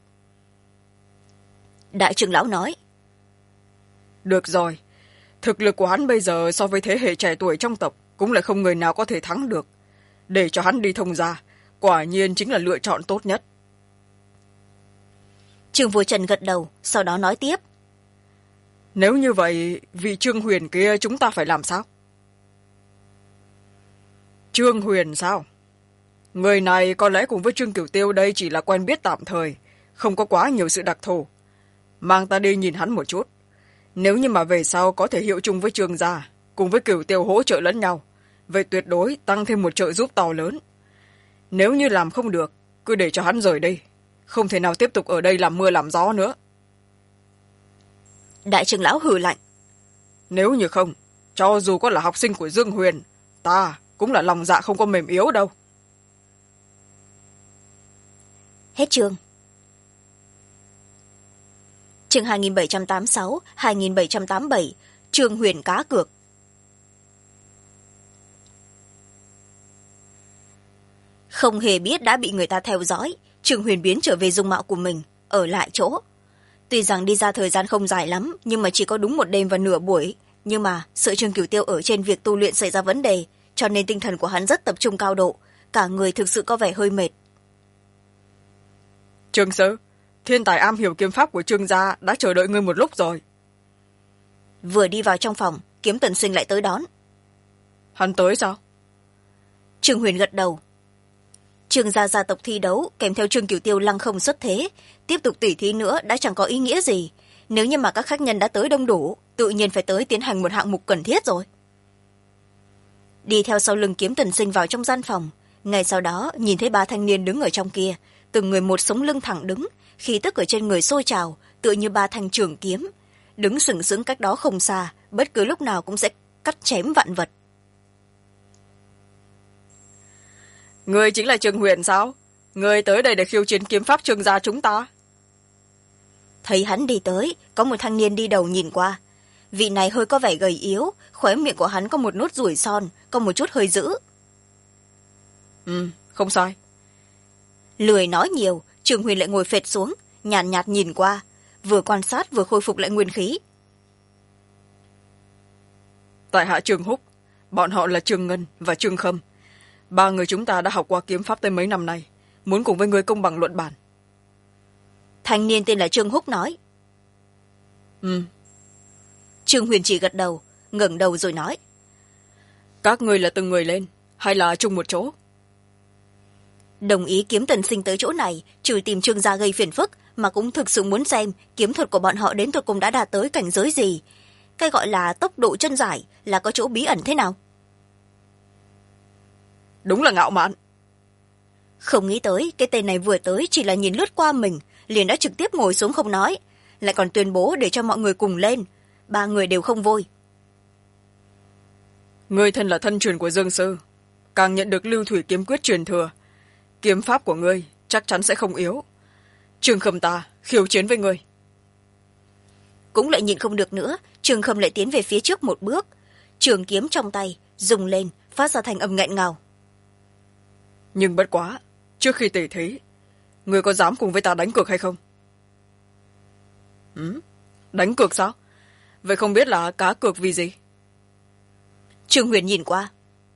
Đại trưởng lão nói. Được rồi, thực lực của hắn bây giờ so với thế hệ trẻ tuổi trong tộc cũng lại không người nào có thể thắng được. Để cho hắn đi thông gia, quả nhiên chính là lựa chọn tốt nhất. Trương Vô Trần gật đầu, sau đó nói tiếp. Nếu như vậy, vị Trương Huyền kia chúng ta phải làm sao? Trương Huyền sao? Người này có lẽ cùng với Trương Cửu Tiêu đây chỉ là quen biết tạm thời, không có quá nhiều sự đặc thù. Mang ta đi nhìn hắn một chút. Nếu như mà về sau có thể hiệu chung với Trương gia, cùng với Cửu Tiêu hỗ trợ lẫn nhau, vậy tuyệt đối tăng thêm một trợ giúp to lớn. Nếu như làm không được, cứ để cho hắn rời đi. Không thể nào tiếp tục ở đây làm mưa làm gió nữa. Đại trưởng lão hừ lạnh. Nếu như không, cho dù có là học sinh của Dương Huyền, ta cũng là lòng dạ không có mềm yếu đâu. Hết chương. Chương 2786, 2787, Trương Huyền cá cược. Không hề biết đã bị người ta theo dõi, Trương Huyền biến trở về dung mạo của mình, ở lại chỗ. Tuy rằng đi ra thời gian không dài lắm, nhưng mà chỉ có đúng một đêm và nửa buổi. Nhưng mà sợ Trương Cửu Tiêu ở trên việc tu luyện xảy ra vấn đề, cho nên tinh thần của hắn rất tập trung cao độ, cả người thực sự có vẻ hơi mệt. Trương Sơ, thiên tài am hiểu kiếm pháp của Trương gia đã chờ đợi ngươi một lúc rồi. Vừa đi vào trong phòng, Kiếm Tần Sinh lại tới đón. Hắn tới sao? Trương Huyền gật đầu. Trương gia tộc thi đấu kèm theo Trương Cửu Tiêu lăng không xuất thế, tiếp tục tỉ thí nữa đã chẳng có ý nghĩa gì. Nếu như mà các khách nhân đã tới đông đủ, tự nhiên phải tới tiến hành một hạng mục cần thiết rồi. Đi theo sau lưng Kiếm Tần Sinh vào trong gian phòng, ngay sau đó nhìn thấy ba thanh niên đứng ở trong kia, từng người một sống lưng thẳng đứng, khí tức ở trên người sôi trào, tựa như ba thanh trường kiếm, đứng sừng sững cách đó không xa, bất cứ lúc nào cũng sẽ cắt chém vạn vật. Ngươi chính là Trương Huyền sao? Ngươi tới đây để khiêu chiến kiếm pháp Trương gia chúng ta. Thấy hắn đi tới, có một thanh niên đi đầu nhìn qua. Vị này hơi có vẻ gầy yếu, khóe miệng của hắn có một nốt ruồi son, có một chút hơi dữ. Không sai. Lười nói nhiều, Trương Huyền lại ngồi phệt xuống, nhàn nhạt nhìn qua, vừa quan sát vừa khôi phục lại nguyên khí. Tại hạ Trương Húc, bọn họ là Trương Ngân và Trương Khâm. Ba người chúng ta đã học qua kiếm pháp tới mấy năm nay, muốn cùng với ngươi công bằng luận bản. Thanh niên tên là Trương Húc nói. Trương Huyền chỉ gật đầu, ngẩng đầu rồi nói. Các ngươi là từng người lên, hay là chung một chỗ? Đồng ý Kiếm Tần Sinh tới chỗ này, trừ tìm Trương gia gây phiền phức, mà cũng thực sự muốn xem kiếm thuật của bọn họ đến tột cùng đã đạt tới cảnh giới gì. Cái gọi là tốc độ chân giải là có chỗ bí ẩn thế nào? Đúng là ngạo mạn. Không nghĩ tới cái tên này vừa tới chỉ là nhìn lướt qua mình liền đã trực tiếp ngồi xuống không nói, lại còn tuyên bố để cho mọi người cùng lên. Ba người đều không vui. Ngươi thân là thân truyền của Dương Sư, càng nhận được Lưu Thủy kiếm quyết truyền thừa, kiếm pháp của ngươi chắc chắn sẽ không yếu. Trương Khâm ta khiêu chiến với ngươi. Cũng lại nhịn không được nữa, Trương Khâm lại tiến về phía trước một bước, trường kiếm trong tay rung lên phát ra thành âm nghẹn ngào. Nhưng bất quá, trước khi tỉ thí, ngươi có dám cùng với ta đánh cược hay không? Đánh cược sao? Vậy không biết là cá cược vì gì? Trương Huyền nhìn qua.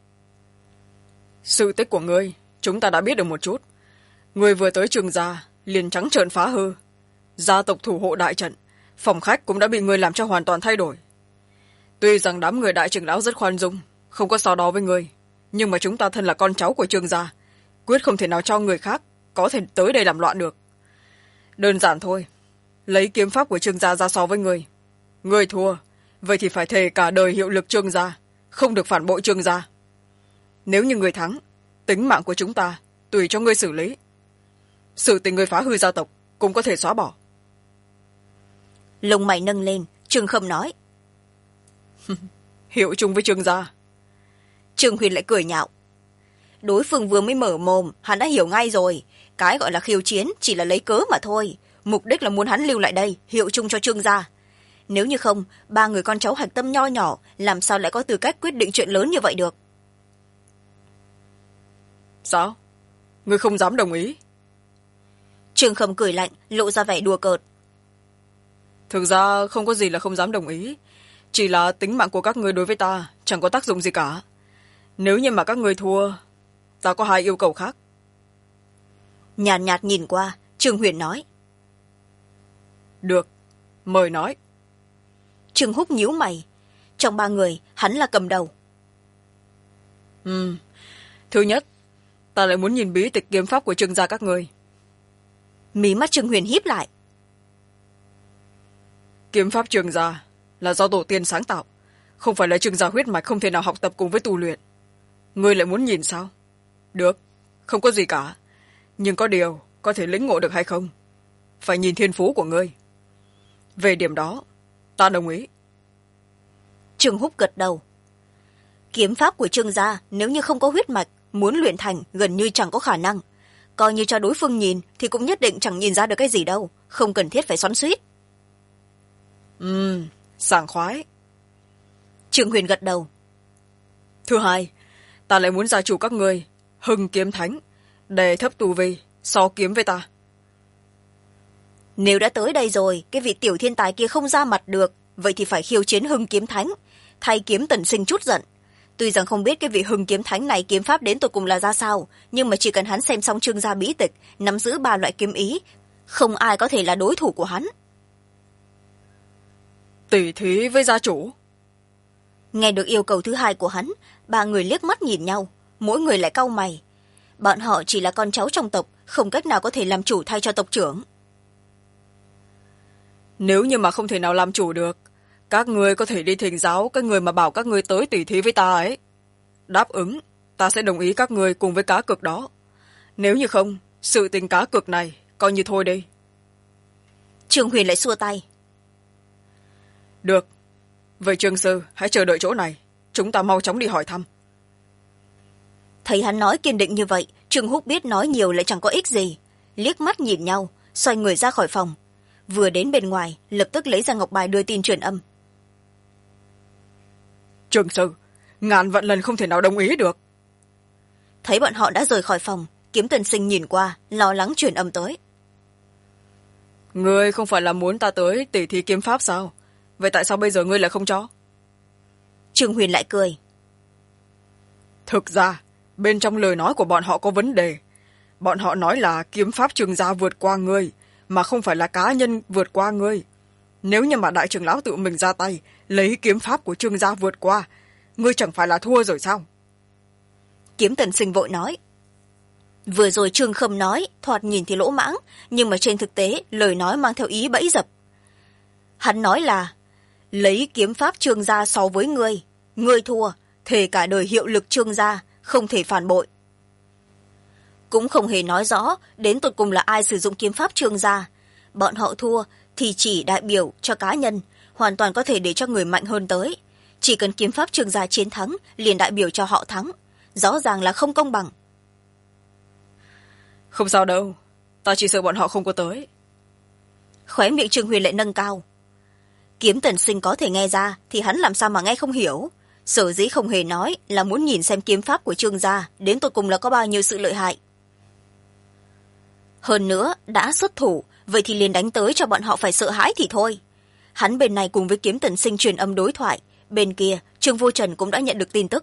Sự tích của ngươi chúng ta đã biết được một chút. Ngươi vừa tới Trương gia liền trắng trợn phá hư gia tộc thủ hộ đại trận, phòng khách cũng đã bị ngươi làm cho hoàn toàn thay đổi. Tuy rằng đám người đại trưởng lão rất khoan dung, không có so đo với ngươi, nhưng mà chúng ta thân là con cháu của Trương gia, quyết không thể nào cho người khác có thể tới đây làm loạn được. Đơn giản thôi, lấy kiếm pháp của Trương gia ra so với ngươi, ngươi thua, vậy thì phải thề cả đời hiệu lực Trương gia, không được phản bội Trương gia. Nếu như ngươi thắng, tính mạng của chúng ta tùy cho ngươi xử lý. Sự tình ngươi phá hư gia tộc cũng có thể xóa bỏ. Lông mày nâng lên, Trương Khâm nói. Hiệu chung với Trương gia. Trương Huyền lại cười nhạo. Đối phương vừa mới mở mồm hắn đã hiểu ngay rồi, cái gọi là khiêu chiến chỉ là lấy cớ mà thôi, mục đích là muốn hắn lưu lại đây hiệu chung cho Trương gia. Nếu như không, ba người con cháu hạch tâm nho nhỏ làm sao lại có tư cách quyết định chuyện lớn như vậy được. Sao? Ngươi không dám đồng ý? Trương Khâm cười lạnh, lộ ra vẻ đùa cợt. Thực ra không có gì là không dám đồng ý, chỉ là tính mạng của các ngươi đối với ta chẳng có tác dụng gì cả. Nếu như mà các ngươi thua, ta có hai yêu cầu khác. Nhàn nhạt nhìn qua, Trương Huyền nói. Được, mời nói. Trương Húc nhíu mày. Trong ba người, hắn là cầm đầu. Thứ nhất, ta lại muốn nhìn bí tịch kiếm pháp của Trương gia các ngươi. Mí mắt Trương Huyền híp lại. Kiếm pháp Trương gia là do tổ tiên sáng tạo, không phải là Trương gia huyết mạch không thể nào học tập cùng với tu luyện. Ngươi lại muốn nhìn sao? Được, không có gì cả, nhưng có điều có thể lĩnh ngộ được hay không, phải nhìn thiên phú của ngươi. Về điểm đó, ta đồng ý. Trương Húc gật đầu. Kiếm pháp của Trương gia nếu như không có huyết mạch, muốn luyện thành gần như chẳng có khả năng. Coi như cho đối phương nhìn thì cũng nhất định chẳng nhìn ra được cái gì đâu, không cần thiết phải xoắn xuýt. Sảng khoái. Trương Huyền gật đầu. Thứ hai, ta lại muốn gia chủ các ngươi hưng kiếm thánh, đề thấp tu vi, so kiếm với ta. Nếu đã tới đây rồi, cái vị tiểu thiên tài kia không ra mặt được, vậy thì phải khiêu chiến hưng kiếm thánh, thay kiếm Tần Sinh chút giận. Tuy rằng không biết cái vị hưng kiếm thánh này kiếm pháp đến tột cùng là ra sao, nhưng mà chỉ cần hắn xem xong Trương gia bí tịch, nắm giữ 3 loại kiếm ý, không ai có thể là đối thủ của hắn. Tỉ thí với gia chủ. Nghe được yêu cầu thứ hai của hắn, ba người liếc mắt nhìn nhau, mỗi người lại cau mày. Bọn họ chỉ là con cháu trong tộc, không cách nào có thể làm chủ thay cho tộc trưởng. Nếu như mà không thể nào làm chủ được, các ngươi có thể đi thỉnh giáo cái người mà bảo các ngươi tới tỉ thí với ta ấy. Đáp ứng, ta sẽ đồng ý các ngươi cùng với cá cược đó. Nếu như không, sự tình cá cược này coi như thôi đi. Trương Huyền lại xua tay. Được, vậy Trương sư hãy chờ đợi chỗ này, chúng ta mau chóng đi hỏi thăm. Thấy hắn nói kiên định như vậy, Trương Húc biết nói nhiều lại chẳng có ích gì, liếc mắt nhìn nhau, xoay người ra khỏi phòng. Vừa đến bên ngoài, lập tức lấy ra ngọc bài đưa tin truyền âm. Trương sư, ngàn vạn lần không thể nào đồng ý được. Thấy bọn họ đã rời khỏi phòng, Kiếm Tần Sinh nhìn qua, lo lắng truyền âm tới. Ngươi không phải là muốn ta tới tỉ thí kiếm pháp sao? Vậy tại sao bây giờ ngươi lại không cho? Trương Huyền lại cười. Thực ra, bên trong lời nói của bọn họ có vấn đề. Bọn họ nói là kiếm pháp Trương gia vượt qua ngươi, mà không phải là cá nhân vượt qua ngươi. Nếu như mà đại trưởng lão tự mình ra tay, lấy kiếm pháp của Trương gia vượt qua, ngươi chẳng phải là thua rồi sao? Kiếm Tần Sinh vội nói. Vừa rồi Trương Khâm nói, thoạt nhìn thì lỗ mãng, nhưng mà trên thực tế, lời nói mang theo ý bẫy dập. Hắn nói là, lấy kiếm pháp Trương gia so với ngươi thua, thề cả đời hiệu lực Trương gia, không thể phản bội. cũng không hề nói rõ đến tột cùng là ai sử dụng kiếm pháp Trương gia. Bọn họ thua thì chỉ đại biểu cho cá nhân, hoàn toàn có thể để cho người mạnh hơn tới. Chỉ cần kiếm pháp Trương gia chiến thắng liền đại biểu cho họ thắng. Rõ ràng là không công bằng. Không sao đâu, ta chỉ sợ bọn họ không có tới. Khóe miệng Trương Huyền lại nâng cao. Kiếm Tần Sinh có thể nghe ra thì hắn làm sao mà nghe không hiểu. Sở dĩ không hề nói là muốn nhìn xem kiếm pháp của Trương gia đến tột cùng là có bao nhiêu sự lợi hại. Hơn nữa đã xuất thủ, vậy thì liền đánh tới cho bọn họ phải sợ hãi thì thôi. Hắn bên này cùng với Kiếm Tần Sinh truyền âm đối thoại, bên kia Trương Vô Trần cũng đã nhận được tin tức.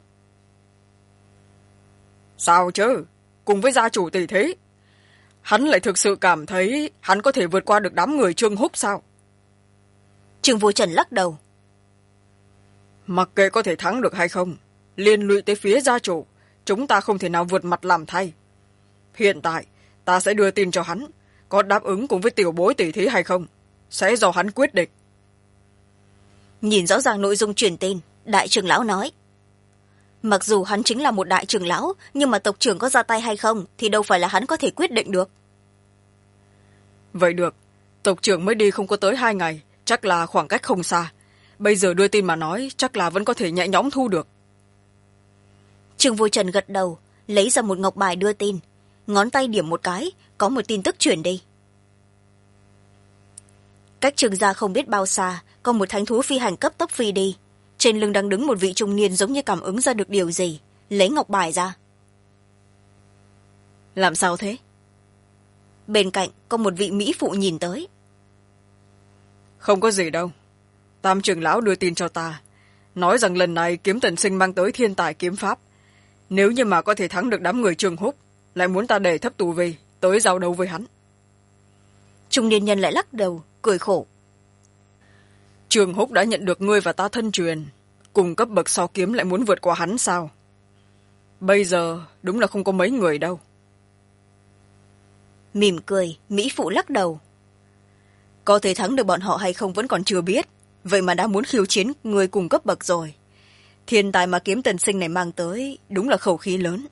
Sao chứ, cùng với gia chủ tỷ thế, hắn lại thực sự cảm thấy hắn có thể vượt qua được đám người Trương Húc sao? Trương Vô Trần lắc đầu. Mặc kệ có thể thắng được hay không, liên lụy tới phía gia chủ, chúng ta không thể nào vượt mặt làm thay. Hiện tại ta sẽ đưa tin cho hắn, có đáp ứng cùng với tiểu bối tỷ thí hay không sẽ do hắn quyết định. Nhìn rõ ràng nội dung truyền tin, đại trưởng lão nói. Mặc dù hắn chính là một đại trưởng lão, nhưng mà tộc trưởng có ra tay hay không thì đâu phải là hắn có thể quyết định được. Vậy được, tộc trưởng mới đi không có tới 2 ngày, chắc là khoảng cách không xa. Bây giờ đưa tin mà nói chắc là vẫn có thể nhẹ nhõm thu được. Trương Vô Trần gật đầu, lấy ra một ngọc bài đưa tin, ngón tay điểm một cái, có một tin tức chuyển đi. Cách Trương gia không biết bao xa, có một thánh thú phi hành cấp tốc phi đi. Trên lưng đang đứng một vị trung niên giống như cảm ứng ra được điều gì, lấy ngọc bài ra. Làm sao thế? Bên cạnh có một vị mỹ phụ nhìn tới. Không có gì đâu. Tam trưởng lão đưa tin cho ta, nói rằng lần này Kiếm Tần Sinh mang tới thiên tài kiếm pháp. Nếu như mà có thể thắng được đám người Trương Húc, lại muốn ta để thấp tù vi tới giao đấu với hắn. Trung niên nhân lại lắc đầu, cười khổ. Trương Húc đã nhận được ngươi và ta thân truyền, cùng cấp bậc so kiếm lại muốn vượt qua hắn sao? Bây giờ đúng là không có mấy người đâu. Mỉm cười, mỹ phụ lắc đầu. Có thể thắng được bọn họ hay không vẫn còn chưa biết, vậy mà đã muốn khiêu chiến người cùng cấp bậc rồi. Thiên tài mà Kiếm Tần Sinh này mang tới đúng là khẩu khí lớn.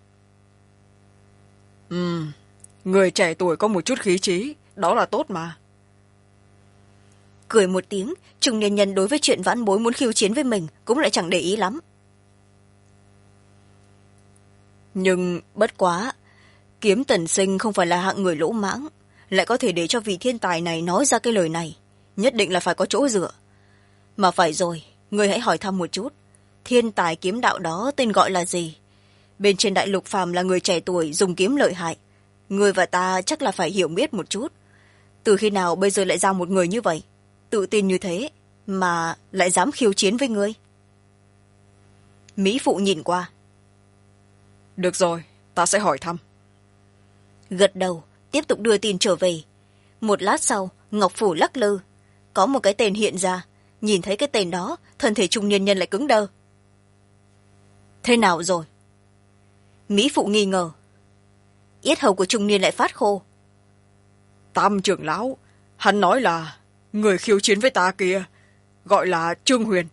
Người trẻ tuổi có một chút khí trí, đó là tốt mà. Cười một tiếng, trung niên nhân đối với chuyện vãn bối muốn khiêu chiến với mình cũng lại chẳng để ý lắm. Nhưng bất quá, Kiếm Tần Sinh không phải là hạng người lỗ mãng, lại có thể để cho vị thiên tài này nói ra cái lời này, nhất định là phải có chỗ dựa. Mà phải rồi, người hãy hỏi thăm một chút, thiên tài kiếm đạo đó tên gọi là gì? Bên trên đại lục phàm là người trẻ tuổi dùng kiếm lợi hại, người và ta chắc là phải hiểu biết một chút. Từ khi nào bây giờ lại ra một người như vậy, tự tin như thế mà lại dám khiêu chiến với ngươi? Mỹ phụ nhìn qua. Được rồi, ta sẽ hỏi thăm. Gật đầu, tiếp tục đưa tin trở về. Một lát sau, ngọc phủ lắc lư, có một cái tên hiện ra. Nhìn thấy cái tên đó, thân thể trung niên nhân lại cứng đơ. Thế nào rồi? Mỹ phụ nghi ngờ. Yết hầu của trung niên lại phát khô. Tam trưởng lão, hắn nói là người khiêu chiến với ta kia gọi là Trương Huyền.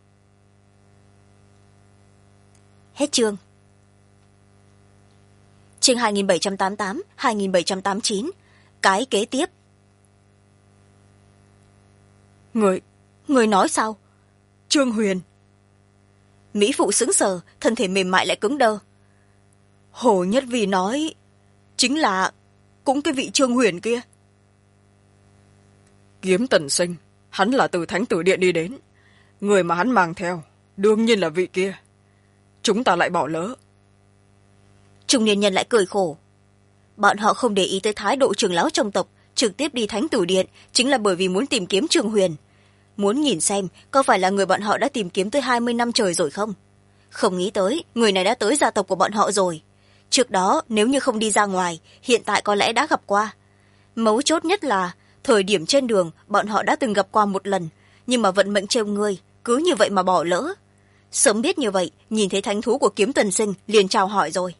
Hết chương. Chương 2788, 2789. Cái kế tiếp. Người nói sao? Trương Huyền. Mỹ phụ sững sờ, thân thể mềm mại lại cứng đơ. Hồ Nhất Vì nói chính là cũng cái vị Trương Huyền kia. Kiếm Tần Sinh, hắn là từ Thánh Tử Điện đi đến, người mà hắn mang theo đương nhiên là vị kia. Chúng ta lại bỏ lỡ. Trung niên nhân lại cười khổ. Bọn họ không để ý tới thái độ trưởng lão trong tộc, trực tiếp đi Thánh Tử Điện chính là bởi vì muốn tìm kiếm Trương Huyền, muốn nhìn xem có phải là người bọn họ đã tìm kiếm tới 20 năm trời rồi không. Không nghĩ tới người này đã tới gia tộc của bọn họ rồi. Trước đó nếu như không đi ra ngoài, hiện tại có lẽ đã gặp qua. Mấu chốt nhất là thời điểm trên đường bọn họ đã từng gặp qua một lần, nhưng mà vận mệnh trêu ngươi, cứ như vậy mà bỏ lỡ. Sớm biết như vậy, nhìn thấy thánh thú của Kiếm Tần Sinh liền chào hỏi rồi.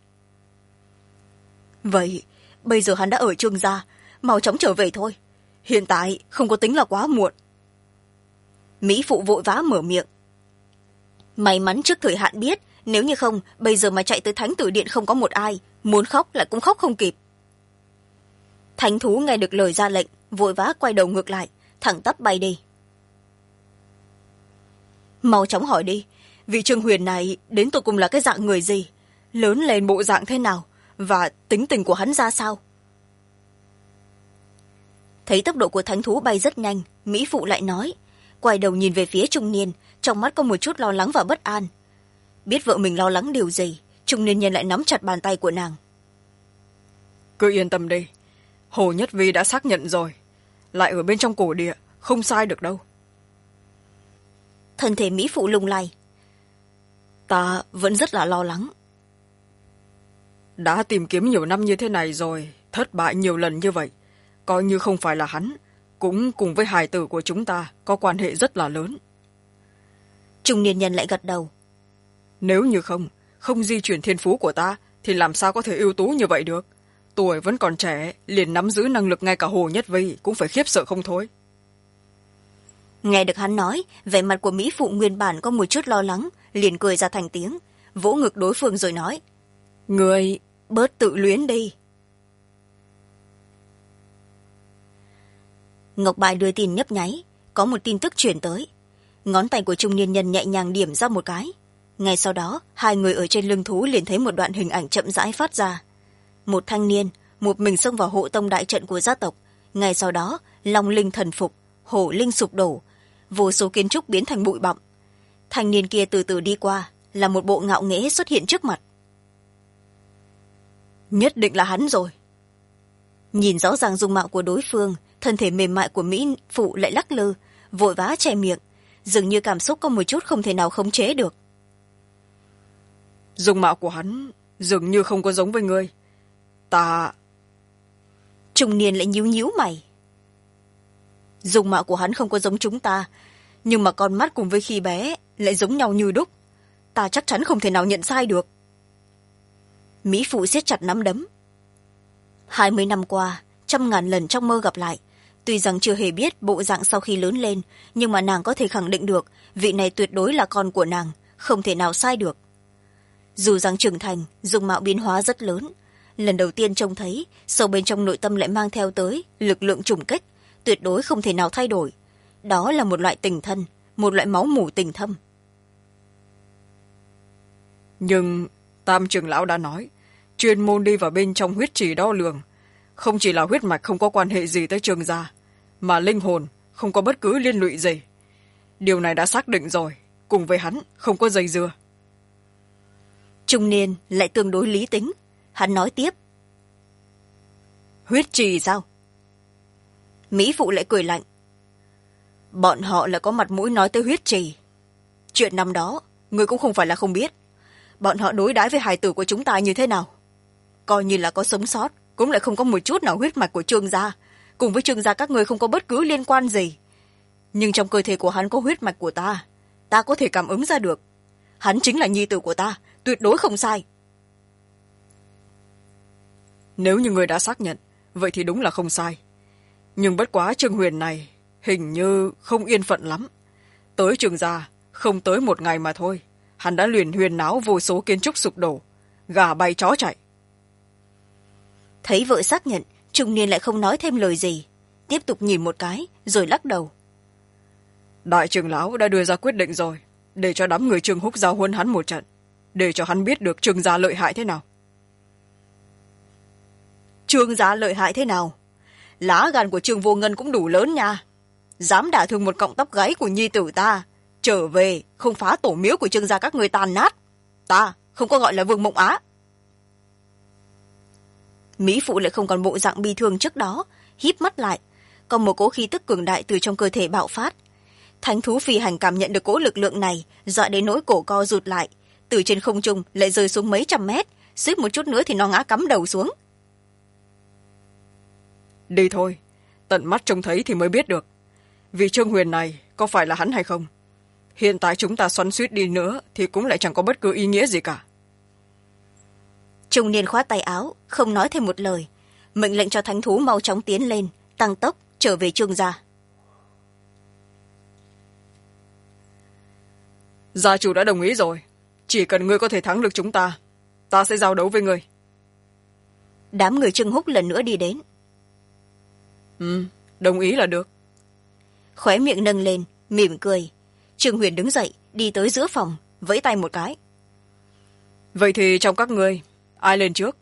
Vậy bây giờ hắn đã ở Trương gia, mau chóng trở về thôi, hiện tại không có tính là quá muộn. Mỹ phụ vội vã mở miệng. May mắn trước thời hạn biết, nếu như không bây giờ mà chạy tới thánh tử điện không có một ai, muốn khóc lại cũng khóc không kịp. Thánh thú nghe được lời ra lệnh, vội vã quay đầu ngược lại, thẳng tắp bay đi. Mau chóng hỏi đi, vị Trương Huyền này đến tột cùng là cái dạng người gì, lớn lên bộ dạng thế nào, và tính tình của hắn ra sao. Thấy tốc độ của thánh thú bay rất nhanh, mỹ phụ lại nói, quay đầu nhìn về phía trung niên, trong mắt có một chút lo lắng và bất an. Biết vợ mình lo lắng điều gì, trung niên nhân lại nắm chặt bàn tay của nàng. Cứ yên tâm đi, Hồ Nhất Vi đã xác nhận rồi, lại ở bên trong cổ địa, không sai được đâu. Thân thể mỹ phụ lung lay. Ta vẫn rất là lo lắng. Đã tìm kiếm nhiều năm như thế này rồi, thất bại nhiều lần như vậy, coi như không phải là hắn, cũng cùng với hài tử của chúng ta có quan hệ rất là lớn. Trung niên nhân lại gật đầu. Nếu như không di chuyển thiên phú của ta, thì làm sao có thể ưu tú như vậy được. Tuổi vẫn còn trẻ, liền nắm giữ năng lực ngay cả Hồ Nhất Vi cũng phải khiếp sợ không thôi. Nghe được hắn nói, vẻ mặt của mỹ phụ nguyên bản có một chút lo lắng, liền cười ra thành tiếng, vỗ ngực đối phương rồi nói, người bớt tự luyến đi. Ngọc Bài đưa tin nhấp nháy, có một tin tức truyền tới. Ngón tay của trung niên nhân nhẹ nhàng điểm ra một cái. Ngay sau đó, hai người ở trên lưng thú liền thấy một đoạn hình ảnh chậm rãi phát ra. Một thanh niên, một mình xông vào hộ tông đại trận của gia tộc. Ngay sau đó, long linh thần phục, hổ linh sụp đổ, vô số kiến trúc biến thành bụi bặm. Thanh niên kia từ từ đi qua, là một bộ ngạo nghễ xuất hiện trước mặt. Nhất định là hắn rồi. Nhìn rõ ràng dung mạo của đối phương, thân thể mềm mại của mỹ phụ lại lắc lư, vội vã che miệng, dường như cảm xúc có một chút không thể nào khống chế được. Dung mạo của hắn dường như không có giống với ngươi. Ta... Trung niên lại nhíu nhíu mày. Dung mạo của hắn không có giống chúng ta, nhưng mà con mắt cùng với khi bé lại giống nhau như đúc. Ta chắc chắn không thể nào nhận sai được. Mỹ phụ siết chặt nắm đấm. 20 năm qua, trăm ngàn lần trong mơ gặp lại. Tuy rằng chưa hề biết bộ dạng sau khi lớn lên, nhưng mà nàng có thể khẳng định được vị này tuyệt đối là con của nàng, không thể nào sai được. Dù rằng trưởng thành, dung mạo biến hóa rất lớn, lần đầu tiên trông thấy, sâu bên trong nội tâm lại mang theo tới lực lượng trùng kích, tuyệt đối không thể nào thay đổi. Đó là một loại tình thân, một loại máu mủ tình thâm. Nhưng Tam trưởng lão đã nói, chuyên môn đi vào bên trong huyết trì đo lường, không chỉ là huyết mạch không có quan hệ gì tới Trương gia, mà linh hồn không có bất cứ liên lụy gì. Điều này đã xác định rồi, cùng với hắn không có dây dưa. Trung niên lại tương đối lý tính, hắn nói tiếp. Huyết trì sao? Mỹ phụ lại cười lạnh. Bọn họ lại có mặt mũi nói tới huyết trì. Chuyện năm đó, người cũng không phải là không biết. Bọn họ đối đãi với hài tử của chúng ta như thế nào? Coi như là có sống sót, cũng lại không có một chút nào huyết mạch của Trương gia. Cùng với Trương gia các người không có bất cứ liên quan gì. Nhưng trong cơ thể của hắn có huyết mạch của ta. Ta có thể cảm ứng ra được. Hắn chính là nhi tử của ta, tuyệt đối không sai. Nếu như người đã xác nhận, vậy thì đúng là không sai. Nhưng bất quá Trương Huyền này hình như không yên phận lắm. Tới Trương gia, không tới một ngày mà thôi, hắn đã liền huyền náo vô số kiến trúc sụp đổ, gà bay chó chạy. Thấy vợ xác nhận, trung niên lại không nói thêm lời gì, tiếp tục nhìn một cái rồi lắc đầu. Đại trưởng lão đã đưa ra quyết định rồi, để cho đám người Trương Húc giao huấn hắn một trận, để cho hắn biết được Trương gia lợi hại thế nào. Trương gia lợi hại thế nào? Lá gan của Trương Vô Ngân cũng đủ lớn nha. Dám đả thương một cọng tóc gáy của nhi tử ta, trở về không phá tổ miếu của Trương gia các người tàn nát. Ta không có gọi là Vương Mộng Á. Mỹ phụ lại không còn bộ dạng bi thương trước đó, híp mắt lại, còn một cỗ khí tức cường đại từ trong cơ thể bạo phát. Thánh thú phi hành cảm nhận được cỗ lực lượng này, dọa đến nỗi cổ co rụt lại, từ trên không trung lại rơi xuống mấy trăm mét, suýt một chút nữa thì nó ngã cắm đầu xuống. Đi thôi, tận mắt trông thấy thì mới biết được. Vì Trương Huyền này có phải là hắn hay không? Hiện tại chúng ta xoắn suýt đi nữa thì cũng lại chẳng có bất cứ ý nghĩa gì cả. Trung niên khoát tay áo, không nói thêm một lời, mệnh lệnh cho thánh thú mau chóng tiến lên, tăng tốc trở về Trương gia. Gia chủ đã đồng ý rồi, chỉ cần ngươi có thể thắng được chúng ta sẽ giao đấu với ngươi. Đám người Trương Húc lần nữa đi đến. Đồng ý là được. Khóe miệng nâng lên mỉm cười. Trương Huyền đứng dậy đi tới giữa phòng, vẫy tay một cái. Vậy thì trong các ngươi ai lên trước?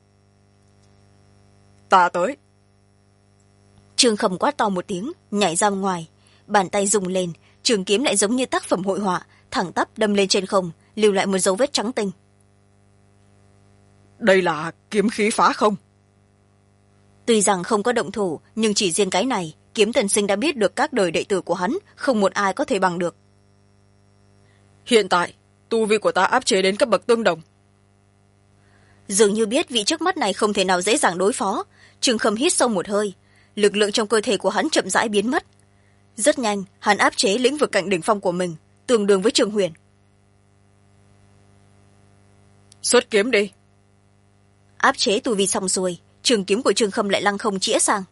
Ta tới. Trương Khâm quát to một tiếng, nhảy ra ngoài, bàn tay rung lên, trường kiếm lại giống như tác phẩm hội họa, thẳng tắp đâm lên trên không, lưu lại một dấu vết trắng tinh. Đây là kiếm khí phá không? Tuy rằng không có động thủ, nhưng chỉ riêng cái này, Kiếm Tần Sinh đã biết được các đời đệ tử của hắn không một ai có thể bằng được. Hiện tại tu vi của ta áp chế đến cấp bậc tương đồng. Dường như biết vị trước mắt này không thể nào dễ dàng đối phó, Trương Khâm hít sâu một hơi, lực lượng trong cơ thể của hắn chậm rãi biến mất. Rất nhanh, hắn áp chế lĩnh vực cạnh đỉnh phong của mình, tương đương với Trương Huyền. Xuất kiếm đi. Áp chế tu vi xong xuôi, trường kiếm của Trương Khâm lại lăng không chĩa sang.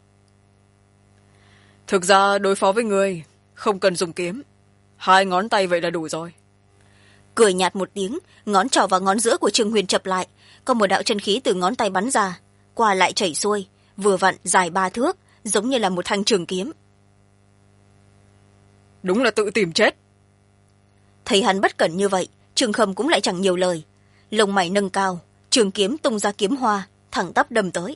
Thực ra đối phó với người không cần dùng kiếm, 2 ngón tay vậy là đủ rồi. Cười nhạt một tiếng, ngón trỏ và ngón giữa của Trương Huyền chập lại, có một đạo chân khí từ ngón tay bắn ra, qua lại chảy xuôi, vừa vặn dài 3 thước, giống như là một thanh trường kiếm. Đúng là tự tìm chết. Thấy hắn bất cẩn như vậy, Trương Khâm cũng lại chẳng nhiều lời, lông mày nâng cao, trường kiếm tung ra kiếm hoa, thẳng tắp đâm tới.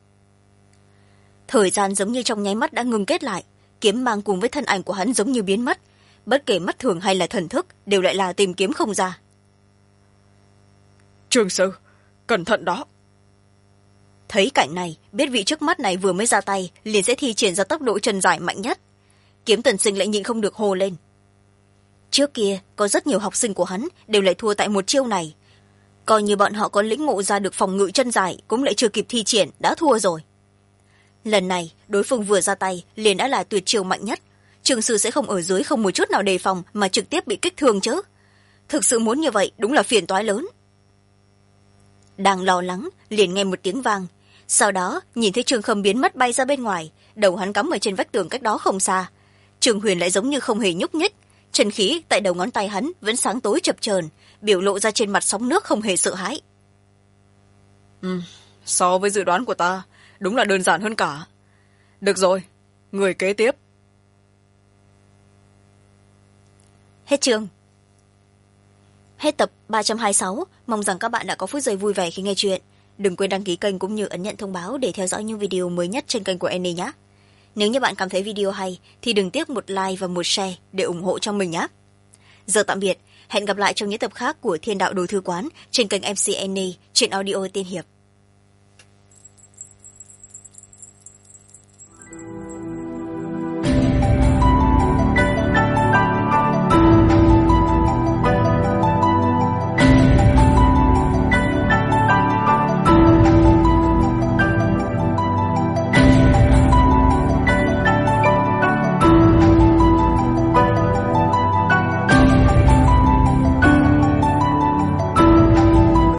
Thời gian giống như trong nháy mắt đã ngừng kết lại, kiếm mang cùng với thân ảnh của hắn giống như biến mất, bất kể mắt thường hay là thần thức đều lại là tìm kiếm không ra. Trương sư, cẩn thận đó. Thấy cảnh này, biết vị trước mắt này vừa mới ra tay liền sẽ thi triển ra tốc độ chân giải mạnh nhất. Kiếm Tần Sinh lại nhịn không được hô lên. Trước kia có rất nhiều học sinh của hắn đều lại thua tại một chiêu này, coi như bọn họ có lĩnh ngộ ra được phòng ngự chân giải cũng lại chưa kịp thi triển đã thua rồi. Lần này đối phương vừa ra tay liền đã là tuyệt chiêu mạnh nhất, Trương sư sẽ không ở dưới không một chút nào đề phòng mà trực tiếp bị kích thương chứ. Thực sự muốn như vậy đúng là phiền toái lớn. Đang lo lắng liền nghe một tiếng vang, sau đó nhìn thấy Trương Khâm biến mất bay ra bên ngoài, đầu hắn cắm ở trên vách tường cách đó không xa. Trương Huyền lại giống như không hề nhúc nhích, chân khí tại đầu ngón tay hắn vẫn sáng tối chập chờn, biểu lộ ra trên mặt sóng nước không hề sợ hãi. So với dự đoán của ta đúng là đơn giản hơn cả. Được rồi, người kế tiếp. Hết chương. Hết tập 326, mong rằng các bạn đã có phút giây vui vẻ khi nghe chuyện. Đừng quên đăng ký kênh cũng như ấn nhận thông báo để theo dõi những video mới nhất trên kênh của Annie nhé. Nếu như bạn cảm thấy video hay thì đừng tiếc một like và một share để ủng hộ cho mình nhé. Giờ tạm biệt, hẹn gặp lại trong những tập khác của Thiên Đạo Đồ Thư Quán trên kênh MC Annie trên Audio Tiên Hiệp.